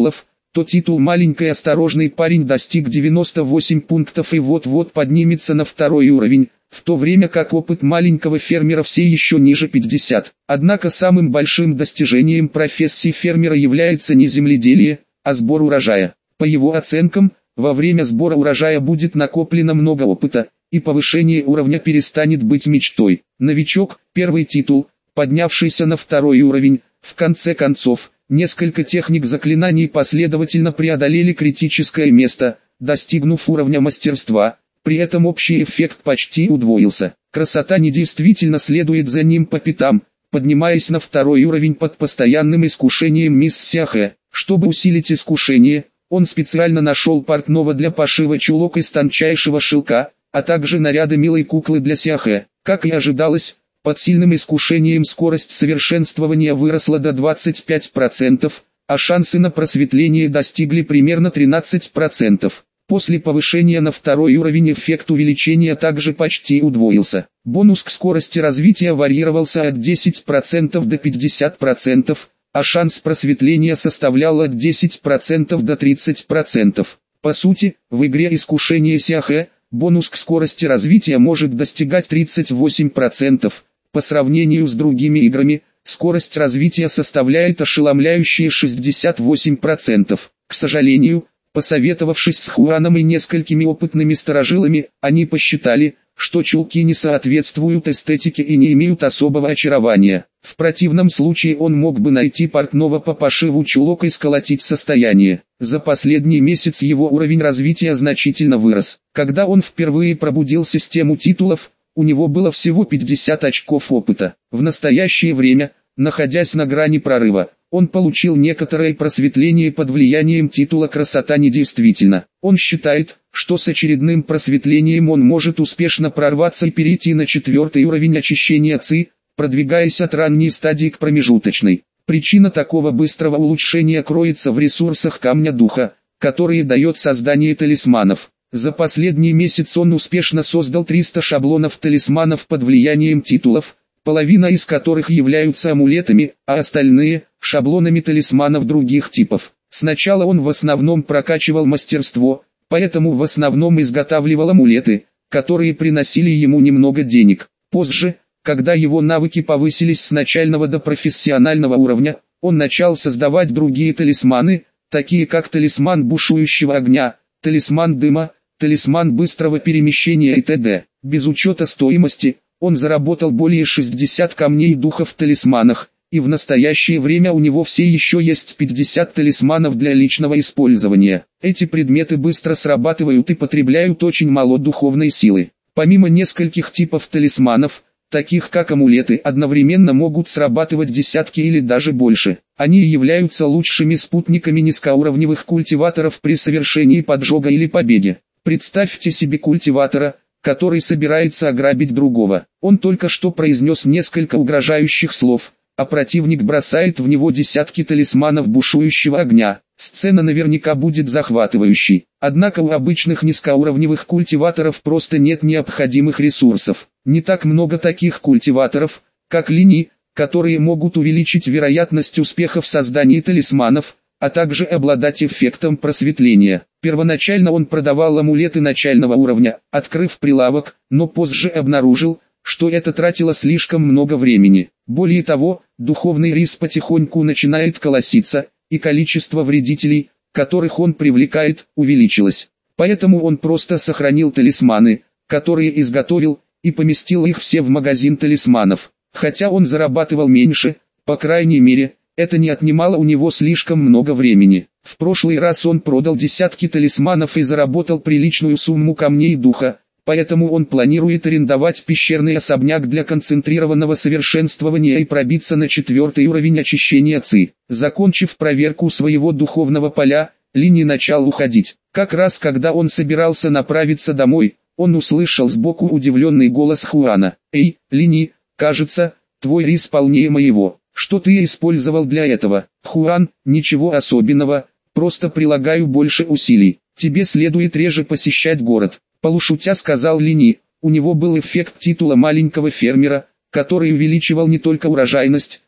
то титул «Маленький осторожный парень» достиг девяноста восьми пунктов и вот-вот поднимется на второй уровень, в то время как опыт маленького фермера все еще ниже пятидесяти. Однако самым большим достижением профессии фермера является не земледелие, а сбор урожая. По его оценкам, во время сбора урожая будет накоплено много опыта, и повышение уровня перестанет быть мечтой. Новичок, первый титул, поднявшийся на второй уровень, в конце концов, несколько техник заклинаний последовательно преодолели критическое место, достигнув уровня мастерства, при этом общий эффект почти удвоился. Красота не действительно следует за ним по пятам, поднимаясь на второй уровень под постоянным искушением мисс Сяхэ. Чтобы усилить искушение, он специально нашел портного для пошива чулок из тончайшего шелка, а также наряды милой куклы для Сяхэ. Как и ожидалось, под сильным искушением скорость совершенствования выросла до двадцати пяти процентов, а шансы на просветление достигли примерно тринадцати процентов. После повышения на второй уровень эффект увеличения также почти удвоился. Бонус к скорости развития варьировался от десяти процентов до пятидесяти процентов, а шанс просветления составлял от десяти процентов до тридцати процентов. По сути, в игре искушение Сяхэ, бонус к скорости развития может достигать тридцати восьми процентов. По сравнению с другими играми, скорость развития составляет ошеломляющие шестьдесят восемь процентов. К сожалению, посоветовавшись с Хуаном и несколькими опытными старожилами, они посчитали, что чулки не соответствуют эстетике и не имеют особого очарования. В противном случае он мог бы найти портного по пошиву чулок и сколотить состояние. За последний месяц его уровень развития значительно вырос. Когда он впервые пробудил систему титулов, у него было всего пятьдесят очков опыта. В настоящее время, находясь на грани прорыва, он получил некоторое просветление под влиянием титула «Красота недействительна». Он считает, что с очередным просветлением он может успешно прорваться и перейти на четвертый уровень очищения ци, продвигаясь от ранней стадии к промежуточной. Причина такого быстрого улучшения кроется в ресурсах камня духа, которые дает создание талисманов. За последний месяц он успешно создал триста шаблонов талисманов под влиянием титулов, половина из которых являются амулетами, а остальные – шаблонами талисманов других типов. Сначала он в основном прокачивал мастерство, поэтому в основном изготавливал амулеты, которые приносили ему немного денег. Позже, когда его навыки повысились с начального до профессионального уровня, он начал создавать другие талисманы, такие как талисман бушующего огня, талисман дыма, талисман быстрого перемещения и т.д. Без учета стоимости, он заработал более шестидесяти камней духа в талисманах, и в настоящее время у него все еще есть пятьдесят талисманов для личного использования. Эти предметы быстро срабатывают и потребляют очень мало духовной силы. Помимо нескольких типов талисманов, таких как амулеты, одновременно могут срабатывать десятки или даже больше. Они являются лучшими спутниками низкоуровневых культиваторов при совершении поджога или побеге. Представьте себе культиватора, который собирается ограбить другого. Он только что произнес несколько угрожающих слов, а противник бросает в него десятки талисманов бушующего огня. Сцена наверняка будет захватывающей. Однако у обычных низкоуровневых культиваторов просто нет необходимых ресурсов. Не так много таких культиваторов, как Лини, которые могут увеличить вероятность успеха в создании талисманов, а также обладать эффектом просветления. Первоначально он продавал амулеты начального уровня, открыв прилавок, но позже обнаружил, что это тратило слишком много времени. Более того, духовный рис потихоньку начинает колоситься, и количество вредителей, которых он привлекает, увеличилось. Поэтому он просто сохранил талисманы, которые изготовил, и поместил их все в магазин талисманов. Хотя он зарабатывал меньше, по крайней мере, это не отнимало у него слишком много времени. В прошлый раз он продал десятки талисманов и заработал приличную сумму камней духа, поэтому он планирует арендовать пещерный особняк для концентрированного совершенствования и пробиться на четвертый уровень очищения ци. Закончив проверку своего духовного поля, Лини начал уходить. Как раз когда он собирался направиться домой, он услышал сбоку удивленный голос Хуана. «Эй, Лини, кажется, твой рис полнее моего. Что ты использовал для этого?» «Хуан, ничего особенного, просто прилагаю больше усилий. Тебе следует реже посещать город», — полушутя сказал Лини. У него был эффект титула маленького фермера, который увеличивал не только урожайность,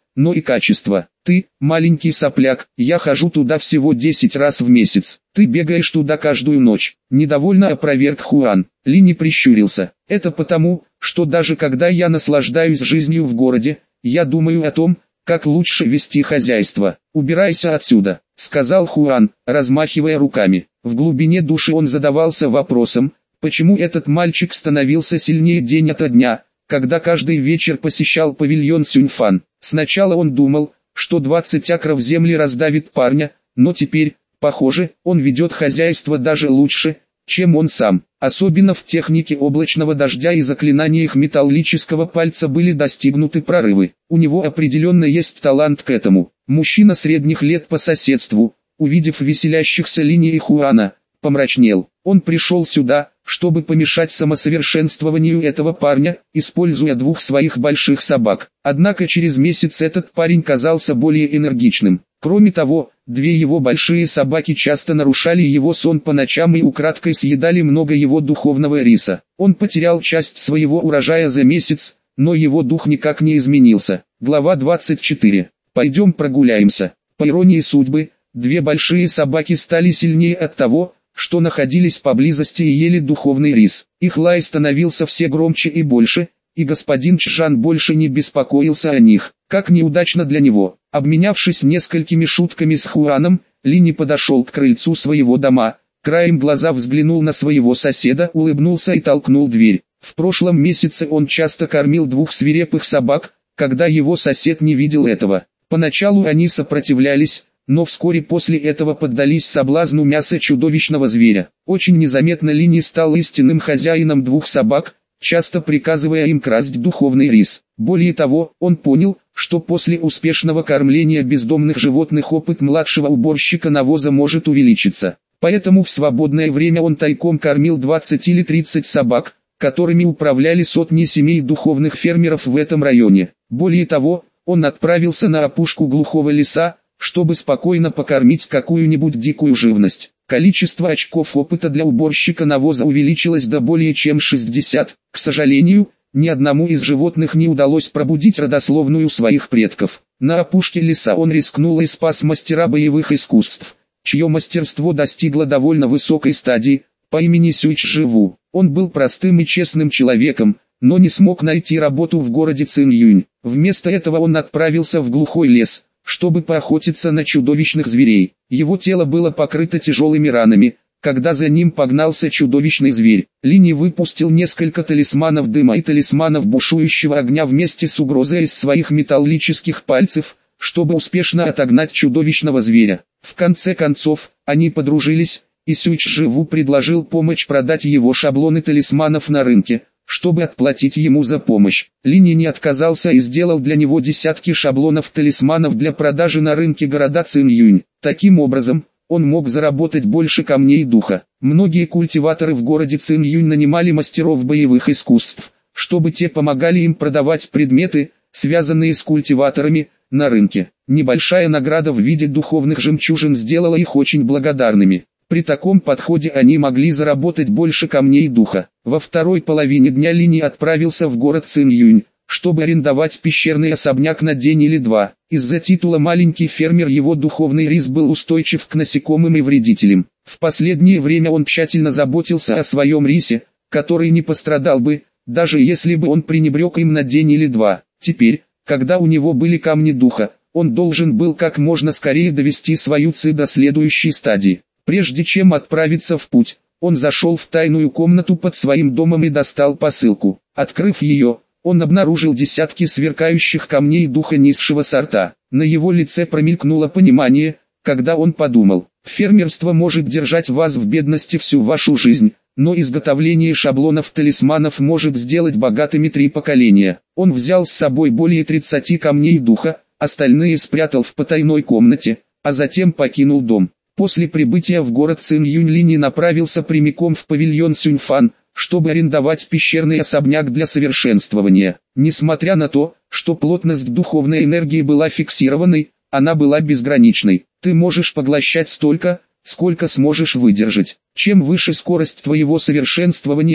но и качество. Ты, маленький сопляк, я хожу туда всего десять раз в месяц. Ты бегаешь туда каждую ночь. Недовольно опроверг Хуан. Ли не прищурился. Это потому, что даже когда я наслаждаюсь жизнью в городе, я думаю о том, как лучше вести хозяйство. «Убирайся отсюда», — сказал Хуан, размахивая руками. В глубине души он задавался вопросом, почему этот мальчик становился сильнее день ото дня, когда каждый вечер посещал павильон Сюньфан. Сначала он думал, что двадцать акров земли раздавит парня, но теперь, похоже, он ведет хозяйство даже лучше, чем он сам. Особенно в технике облачного дождя и заклинаниях металлического пальца были достигнуты прорывы. У него определенно есть талант к этому. Мужчина средних лет по соседству, увидев веселящихся Линь и Хуана, помрачнел. Он пришел сюда, чтобы помешать самосовершенствованию этого парня, используя двух своих больших собак. Однако через месяц этот парень казался более энергичным. Кроме того, две его большие собаки часто нарушали его сон по ночам и украдкой съедали много его духовного риса. Он потерял часть своего урожая за месяц, но его дух никак не изменился. Глава двадцать четыре. Пойдем прогуляемся. По иронии судьбы, две большие собаки стали сильнее от того, что находились поблизости и ели духовный рис. Их лай становился все громче и больше, и господин Чжан больше не беспокоился о них. Как неудачно для него. Обменявшись несколькими шутками с Хуаном, Ли не подошел к крыльцу своего дома, краем глаза взглянул на своего соседа, улыбнулся и толкнул дверь. В прошлом месяце он часто кормил двух свирепых собак, когда его сосед не видел этого. Поначалу они сопротивлялись, но вскоре после этого поддались соблазну мяса чудовищного зверя. Очень незаметно Ли не стал истинным хозяином двух собак, часто приказывая им красть духовный рис. Более того, он понял, что после успешного кормления бездомных животных опыт младшего уборщика навоза может увеличиться. Поэтому в свободное время он тайком кормил двадцать или тридцать собак, которыми управляли сотни семей духовных фермеров в этом районе. Более того, он отправился на опушку глухого леса, чтобы спокойно покормить какую-нибудь дикую живность. Количество очков опыта для уборщика навоза увеличилось до более чем шестидесяти. К сожалению, ни одному из животных не удалось пробудить родословную своих предков. На опушке леса он рискнул и спас мастера боевых искусств, чье мастерство достигло довольно высокой стадии, по имени Сюйч Живу. Он был простым и честным человеком, но не смог найти работу в городе Цинъюнь. Вместо этого он отправился в глухой лес, чтобы поохотиться на чудовищных зверей. Его тело было покрыто тяжелыми ранами, когда за ним погнался чудовищный зверь. Ли не выпустил несколько талисманов дыма и талисманов бушующего огня вместе с угрозой из своих металлических пальцев, чтобы успешно отогнать чудовищного зверя. В конце концов, они подружились, и Сюйч Живу предложил помочь продать его шаблоны талисманов на рынке, чтобы отплатить ему за помощь. Ли не отказался и сделал для него десятки шаблонов талисманов для продажи на рынке города Цинъюнь. Таким образом, он мог заработать больше камней духа. Многие культиваторы в городе Цинъюнь нанимали мастеров боевых искусств, чтобы те помогали им продавать предметы, связанные с культиваторами, на рынке. Небольшая награда в виде духовных жемчужин сделала их очень благодарными. При таком подходе они могли заработать больше камней духа. Во второй половине дня Ли отправился в город Цинъюнь, чтобы арендовать пещерный особняк на день или два. Из-за титула маленький фермер его духовный рис был устойчив к насекомым и вредителям. В последнее время он тщательно заботился о своем рисе, который не пострадал бы, даже если бы он пренебрег им на день или два. Теперь, когда у него были камни духа, он должен был как можно скорее довести свою ци до следующей стадии. Прежде чем отправиться в путь, он зашел в тайную комнату под своим домом и достал посылку. Открыв ее, он обнаружил десятки сверкающих камней духа низшего сорта. На его лице промелькнуло понимание, когда он подумал: фермерство может держать вас в бедности всю вашу жизнь, но изготовление шаблонов талисманов может сделать богатыми три поколения. Он взял с собой более тридцати камней духа, остальные спрятал в потайной комнате, а затем покинул дом. После прибытия в город Цинъюнь Ли направился прямиком в павильон Сюньфан, чтобы арендовать пещерный особняк для совершенствования. Несмотря на то, что плотность духовной энергии была фиксированной, она была безграничной. Ты можешь поглощать столько, сколько сможешь выдержать. Чем выше скорость твоего совершенствования,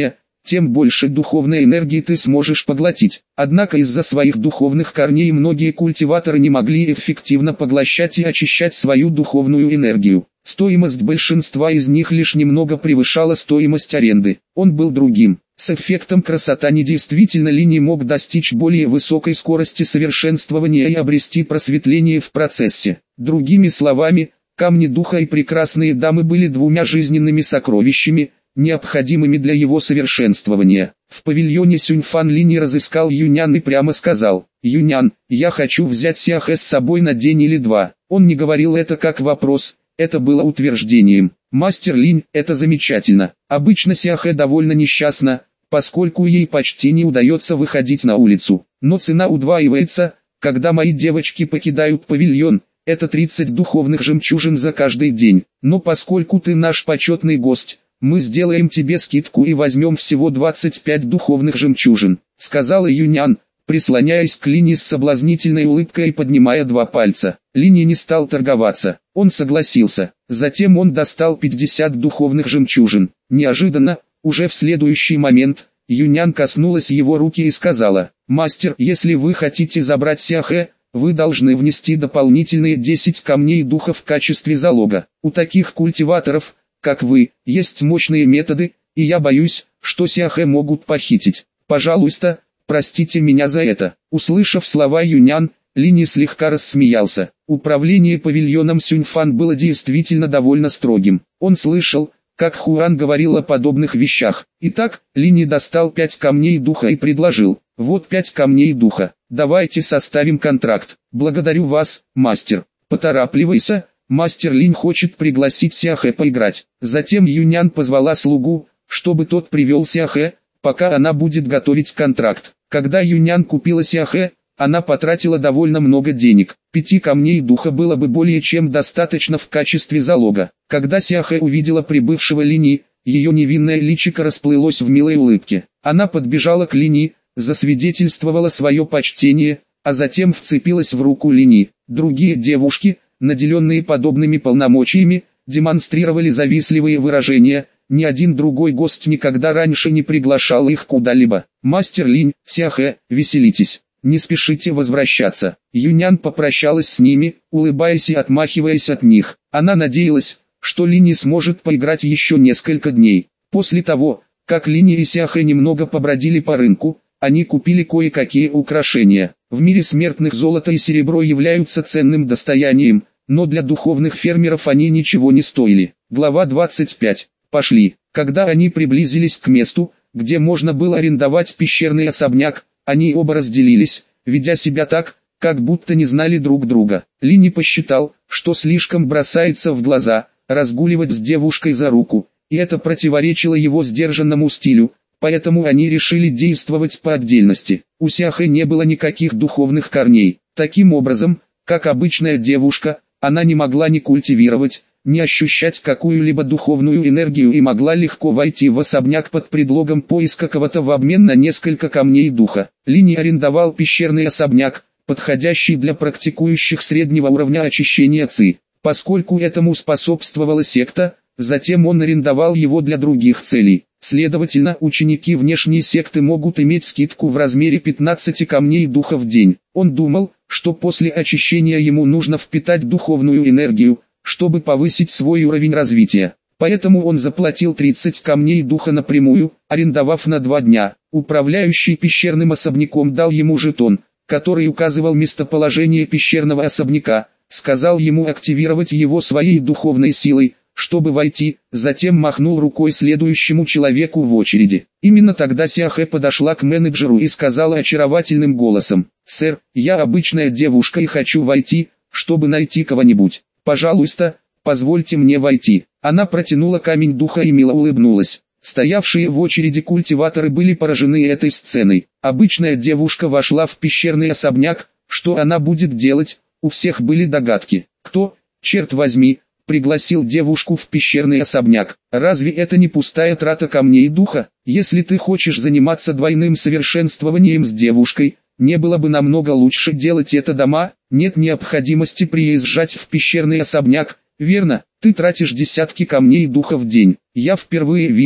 тем больше духовной энергии ты сможешь поглотить. Однако из-за своих духовных корней многие культиваторы не могли эффективно поглощать и очищать свою духовную энергию. Стоимость большинства из них лишь немного превышала стоимость аренды. Он был другим. С эффектом красота недействительно Ли не мог достичь более высокой скорости совершенствования и обрести просветление в процессе. Другими словами, камни духа и прекрасные дамы были двумя жизненными сокровищами, необходимыми для его совершенствования. В павильоне Сюньфан Ли не разыскал Юнян и прямо сказал: «Юнян, я хочу взять Сяхэ с собой на день или два». Он не говорил это как вопрос, это было утверждением. «Мастер Линь, это замечательно. Обычно Сяхэ довольно несчастна, поскольку ей почти не удается выходить на улицу. Но цена удваивается, когда мои девочки покидают павильон. Это тридцать духовных жемчужин за каждый день. Но поскольку ты наш почетный гость, мы сделаем тебе скидку и возьмем всего двадцать пять духовных жемчужин», — сказала Юнян, прислоняясь к Лине с соблазнительной улыбкой и поднимая два пальца. Линь не стал торговаться, он согласился. Затем он достал пятьдесят духовных жемчужин. Неожиданно, уже в следующий момент, Юнян коснулась его руки и сказала: «Мастер, если вы хотите забрать Сяхэ, вы должны внести дополнительные десять камней духа в качестве залога. У таких культиваторов, как вы, есть мощные методы, и я боюсь, что Сяхэ могут похитить. Пожалуйста, простите меня за это». Услышав слова Юнян, Линь слегка рассмеялся. Управление павильоном Сюньфан было действительно довольно строгим. Он слышал, как Хуан говорил о подобных вещах. Итак, Линь достал пять камней духа и предложил: «Вот пять камней духа, давайте составим контракт. Благодарю вас, мастер. Поторапливайся, мастер Линь хочет пригласить Сяхэ поиграть». Затем Юнян позвала слугу, чтобы тот привел Сяхэ, пока она будет готовить контракт. Когда Юнян купила Сяхэ, она потратила довольно много денег. Пяти камней духа было бы более чем достаточно в качестве залога. Когда Сяхэ увидела прибывшего Линь, ее невинное личико расплылось в милой улыбке. Она подбежала к Линь, засвидетельствовала свое почтение, а затем вцепилась в руку Линь. Другие девушки, наделенные подобными полномочиями, демонстрировали завистливые выражения. Ни один другой гость никогда раньше не приглашал их куда-либо. «Мастер Линь, Сяхэ, веселитесь. Не спешите возвращаться». Юнян попрощалась с ними, улыбаясь и отмахиваясь от них. Она надеялась, что Линь сможет поиграть еще несколько дней. После того, как Линь и Сяхэ немного побродили по рынку, они купили кое-какие украшения. В мире смертных золото и серебро являются ценным достоянием, но для духовных фермеров они ничего не стоили. Глава двадцать пять. Пошли. Когда они приблизились к месту, где можно было арендовать пещерный особняк, они оба разделились, ведя себя так, как будто не знали друг друга. Ли не посчитал, что слишком бросается в глаза, разгуливать с девушкой за руку, и это противоречило его сдержанному стилю, поэтому они решили действовать по отдельности. У Сяхэ не было никаких духовных корней. Таким образом, как обычная девушка, она не могла ни культивировать, не ощущать какую-либо духовную энергию и могла легко войти в особняк под предлогом поиска кого-то в обмен на несколько камней духа. Ли не арендовал пещерный особняк, подходящий для практикующих среднего уровня очищения ци. Поскольку этому способствовала секта, затем он арендовал его для других целей. Следовательно, ученики внешней секты могут иметь скидку в размере пятнадцати камней духа в день. Он думал, что после очищения ему нужно впитать духовную энергию, чтобы повысить свой уровень развития. Поэтому он заплатил тридцать камней духа напрямую, арендовав на два дня. Управляющий пещерным особняком дал ему жетон, который указывал местоположение пещерного особняка, сказал ему активировать его своей духовной силой, чтобы войти, затем махнул рукой следующему человеку в очереди. Именно тогда Сяхэ подошла к менеджеру и сказала очаровательным голосом: «Сэр, я обычная девушка и хочу войти, чтобы найти кого-нибудь. Пожалуйста, позвольте мне войти». Она протянула камень духа и мило улыбнулась. Стоявшие в очереди культиваторы были поражены этой сценой. Обычная девушка вошла в пещерный особняк, что она будет делать, у всех были догадки. Кто, черт возьми, пригласил девушку в пещерный особняк? Разве это не пустая трата камней духа? Если ты хочешь заниматься двойным совершенствованием с девушкой, не было бы намного лучше делать это дома? Нет необходимости приезжать в пещерный особняк, верно? Ты тратишь десятки камней духа в день. Я впервые вижу,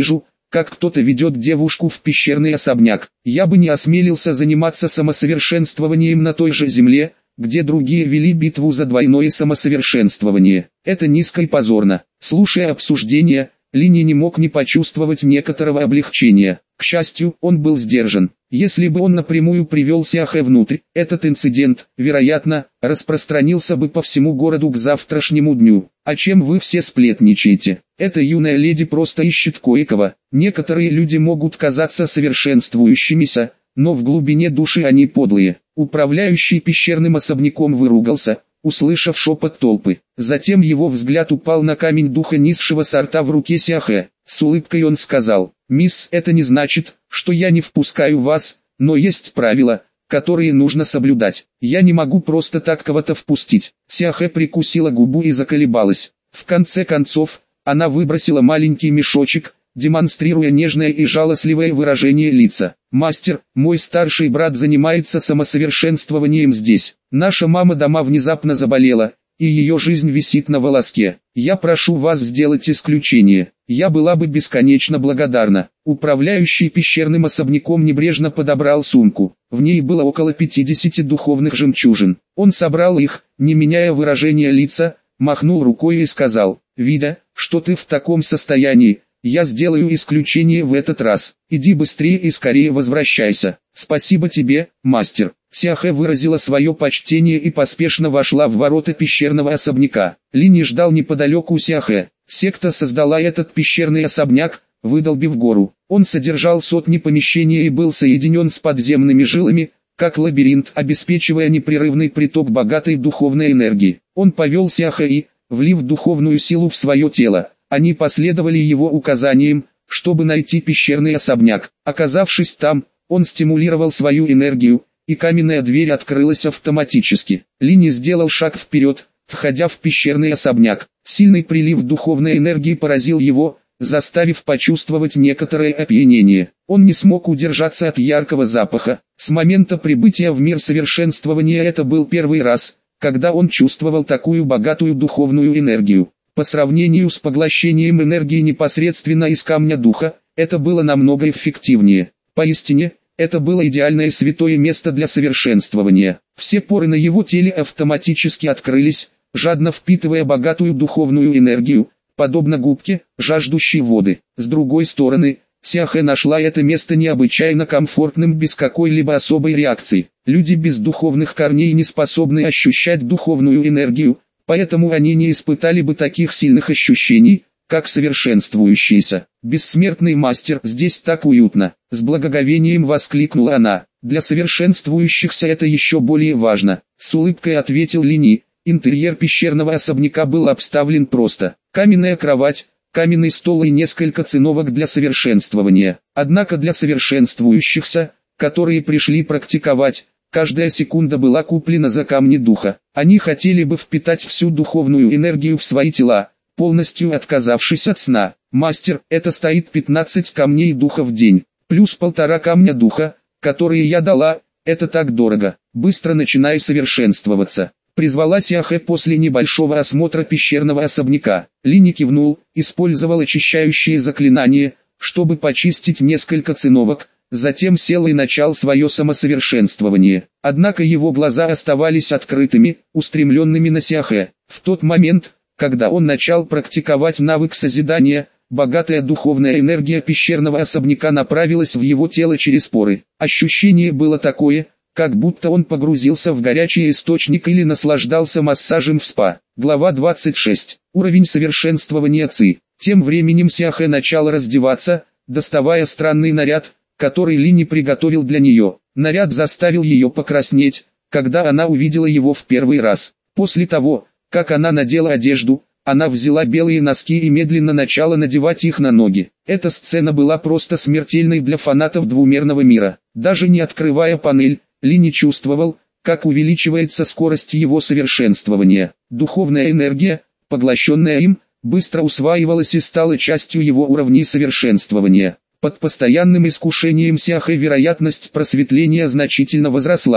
как кто-то ведет девушку в пещерный особняк. Я бы не осмелился заниматься самосовершенствованием на той же земле, где другие вели битву за двойное самосовершенствование. Это низко и позорно. Слушая обсуждение, Линни не мог не почувствовать некоторого облегчения. К счастью, он был сдержан. Если бы он напрямую привел Сяхэ внутрь, этот инцидент, вероятно, распространился бы по всему городу к завтрашнему дню. О чем вы все сплетничаете? Эта юная леди просто ищет кое-кого. Некоторые люди могут казаться совершенствующимися, но в глубине души они подлые. Управляющий пещерным особняком выругался, услышав шепот толпы. Затем его взгляд упал на камень духа низшего сорта в руке Сяхэ. С улыбкой он сказал: «Мисс, это не значит, что я не впускаю вас, но есть правила, которые нужно соблюдать. Я не могу просто так кого-то впустить». Сяхэ прикусила губу и заколебалась. В конце концов, она выбросила маленький мешочек, демонстрируя нежное и жалостливое выражение лица. «Мастер, мой старший брат занимается самосовершенствованием здесь. Наша мама дома внезапно заболела, и ее жизнь висит на волоске. Я прошу вас сделать исключение. Я была бы бесконечно благодарна». Управляющий пещерным особняком небрежно подобрал сумку. В ней было около пятидесяти духовных жемчужин. Он собрал их, не меняя выражения лица, махнул рукой и сказал: «Видя, что ты в таком состоянии, я сделаю исключение в этот раз. Иди быстрее и скорее возвращайся». «Спасибо тебе, мастер». Сяхэ выразила свое почтение и поспешно вошла в ворота пещерного особняка. Линни ждал неподалеку Сяхэ. Секта создала этот пещерный особняк, выдолбив гору. Он содержал сотни помещений и был соединен с подземными жилами, как лабиринт, обеспечивая непрерывный приток богатой духовной энергии. Он повел Сяхэ и, влив духовную силу в свое тело, они последовали его указаниям, чтобы найти пещерный особняк. Оказавшись там, он стимулировал свою энергию, и каменная дверь открылась автоматически. Линни сделал шаг вперед, входя в пещерный особняк. Сильный прилив духовной энергии поразил его, заставив почувствовать некоторое опьянение. Он не смог удержаться от яркого запаха. С момента прибытия в мир совершенствования это был первый раз, когда он чувствовал такую богатую духовную энергию. По сравнению с поглощением энергии непосредственно из камня духа, это было намного эффективнее. Поистине, это было идеальное святое место для совершенствования. Все поры на его теле автоматически открылись, жадно впитывая богатую духовную энергию, подобно губке, жаждущей воды. С другой стороны, Сяхэ нашла это место необычайно комфортным без какой-либо особой реакции. Люди без духовных корней не способны ощущать духовную энергию, поэтому они не испытали бы таких сильных ощущений, как совершенствующиеся. «Бессмертный мастер, здесь так уютно!» — с благоговением воскликнула она. «Для совершенствующихся это еще более важно», — с улыбкой ответил Линни. Интерьер пещерного особняка был обставлен просто. Каменная кровать, каменный стол и несколько циновок для совершенствования. Однако для совершенствующихся, которые пришли практиковать, каждая секунда была куплена за камни духа. Они хотели бы впитать всю духовную энергию в свои тела, полностью отказавшись от сна. «Мастер, это стоит пятнадцать камней духа в день, плюс полтора камня духа, которые я дала, это так дорого. Быстро начинай совершенствоваться», — призвала Сяхэ после небольшого осмотра пещерного особняка. Линни кивнул, использовал очищающие заклинания, чтобы почистить несколько циновок, затем сел и начал свое самосовершенствование. Однако его глаза оставались открытыми, устремленными на Сяхэ. В тот момент, когда он начал практиковать навык созидания, богатая духовная энергия пещерного особняка направилась в его тело через поры. Ощущение было такое, как будто он погрузился в горячий источник или наслаждался массажем в спа. Глава двадцать шесть. Уровень совершенствования Ци. Тем временем Сяхэ начала раздеваться, доставая странный наряд, который Линни приготовил для нее. Наряд заставил ее покраснеть, когда она увидела его в первый раз. После того, как она надела одежду, она взяла белые носки и медленно начала надевать их на ноги. Эта сцена была просто смертельной для фанатов двумерного мира. Даже не открывая панель, Линни чувствовал, как увеличивается скорость его совершенствования. Духовная энергия, поглощенная им, быстро усваивалась и стала частью его уровней совершенствования. Под постоянным искушением Сяхэ вероятность просветления значительно возросла.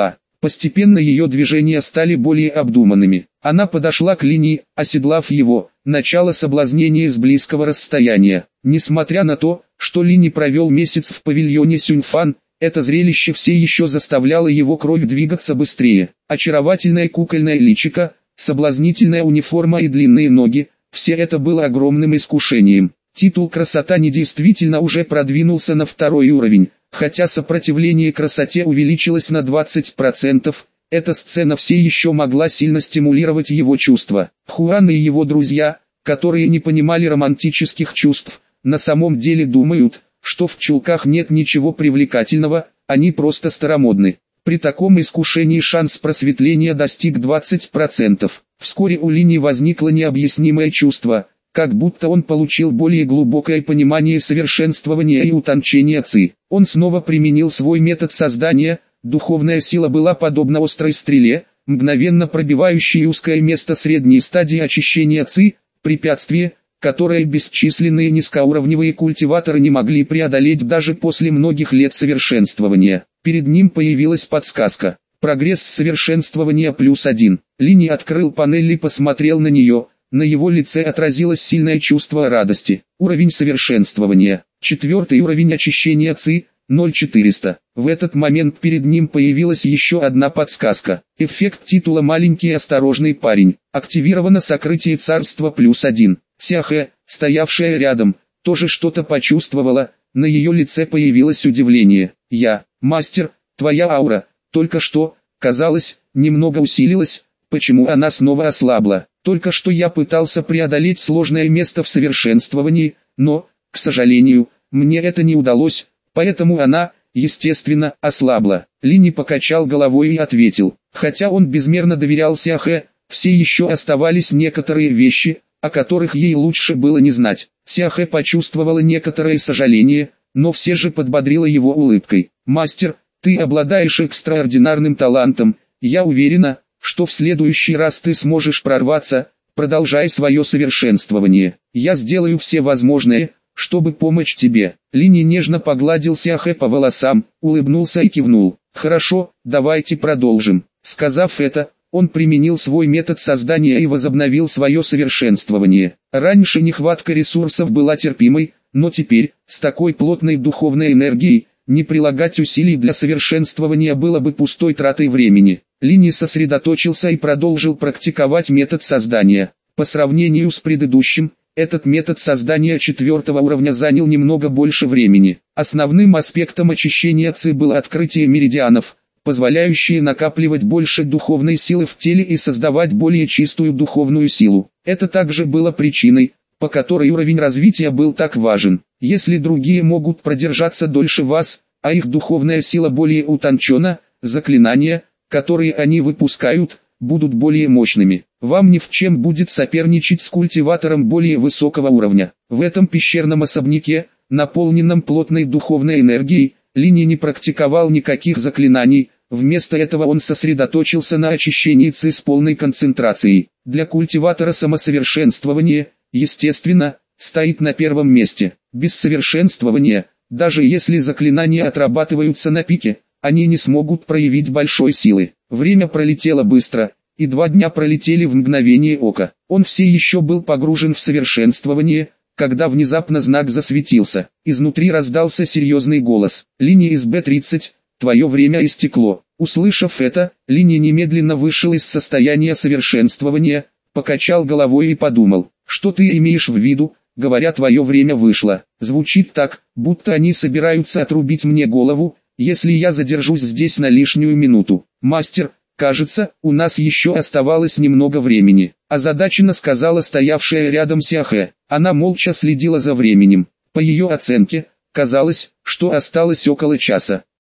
Постепенно ее движения стали более обдуманными. Она подошла к Линь, оседлав его, начало соблазнения с близкого расстояния. Несмотря на то, что Линь провел месяц в павильоне Сюньфан, это зрелище все еще заставляло его кровь двигаться быстрее. Очаровательное кукольное личико, соблазнительная униформа и длинные ноги – все это было огромным искушением. Титул «Красота» не действительно уже продвинулся на второй уровень, хотя сопротивление красоте увеличилось на двадцать процентов, эта сцена все еще могла сильно стимулировать его чувства. Хуан и его друзья, которые не понимали романтических чувств, на самом деле думают, что в чулках нет ничего привлекательного, они просто старомодны. При таком искушении шанс просветления достиг двадцати процентов. Вскоре у Линь возникло необъяснимое чувство, как будто он получил более глубокое понимание совершенствования и утончения ци. Он снова применил свой метод создания, духовная сила была подобна острой стреле, мгновенно пробивающей узкое место средней стадии очищения ци, препятствие, которое бесчисленные низкоуровневые культиваторы не могли преодолеть даже после многих лет совершенствования. Перед ним появилась подсказка. Прогресс совершенствования плюс один. Линь открыл панель и посмотрел на нее. На его лице отразилось сильное чувство радости. Уровень совершенствования. Четвертый уровень очищения ци, ноль четыреста. В этот момент перед ним появилась еще одна подсказка. Эффект титула «Маленький осторожный парень». Активировано сокрытие царства плюс один. Сяхэ, стоявшая рядом, тоже что-то почувствовала. На ее лице появилось удивление. «Я, мастер, твоя аура, только что, казалось, немного усилилась, почему она снова ослабла? Только что я пытался преодолеть сложное место в совершенствовании, но, к сожалению, мне это не удалось, поэтому она, естественно, ослабла». Линь покачал головой и ответил. Хотя он безмерно доверял Сяхэ, все еще оставались некоторые вещи, о которых ей лучше было не знать. Сяхэ почувствовала некоторое сожаление, но все же подбодрила его улыбкой. «Мастер, ты обладаешь экстраординарным талантом, я уверена, что в следующий раз ты сможешь прорваться, продолжай свое совершенствование. Я сделаю все возможное, чтобы помочь тебе». Линь нежно погладил Сяхэ по волосам, улыбнулся и кивнул. «Хорошо, давайте продолжим». Сказав это, он применил свой метод создания и возобновил свое совершенствование. Раньше нехватка ресурсов была терпимой, но теперь, с такой плотной духовной энергией, не прилагать усилий для совершенствования было бы пустой тратой времени. Линь сосредоточился и продолжил практиковать метод создания. По сравнению с предыдущим, этот метод создания четвертого уровня занял немного больше времени. Основным аспектом очищения ци было открытие меридианов, позволяющие накапливать больше духовной силы в теле и создавать более чистую духовную силу. Это также было причиной, по которой уровень развития был так важен. Если другие могут продержаться дольше вас, а их духовная сила более утончена, заклинания, которые они выпускают, будут более мощными. Вам ни в чем будет соперничать с культиватором более высокого уровня. В этом пещерном особняке, наполненном плотной духовной энергией, Линь не практиковал никаких заклинаний, вместо этого он сосредоточился на очищении ци с полной концентрацией. Для культиватора самосовершенствование, естественно, стоит на первом месте. Без совершенствования, даже если заклинания отрабатываются на пике, они не смогут проявить большой силы. Время пролетело быстро, и два дня пролетели в мгновение ока. Он все еще был погружен в совершенствование, когда внезапно знак засветился. Изнутри раздался серьезный голос. «Линь из Б тридцать, твое время истекло». Услышав это, Линь немедленно вышел из состояния совершенствования, покачал головой и подумал, что ты имеешь в виду, говоря твое время вышло. Звучит так, будто они собираются отрубить мне голову, если я задержусь здесь на лишнюю минуту. «Мастер, кажется, у нас еще оставалось немного времени», озадаченно сказала стоявшая рядом Сяхэ. Она молча следила за временем. По ее оценке, казалось, что осталось около часа.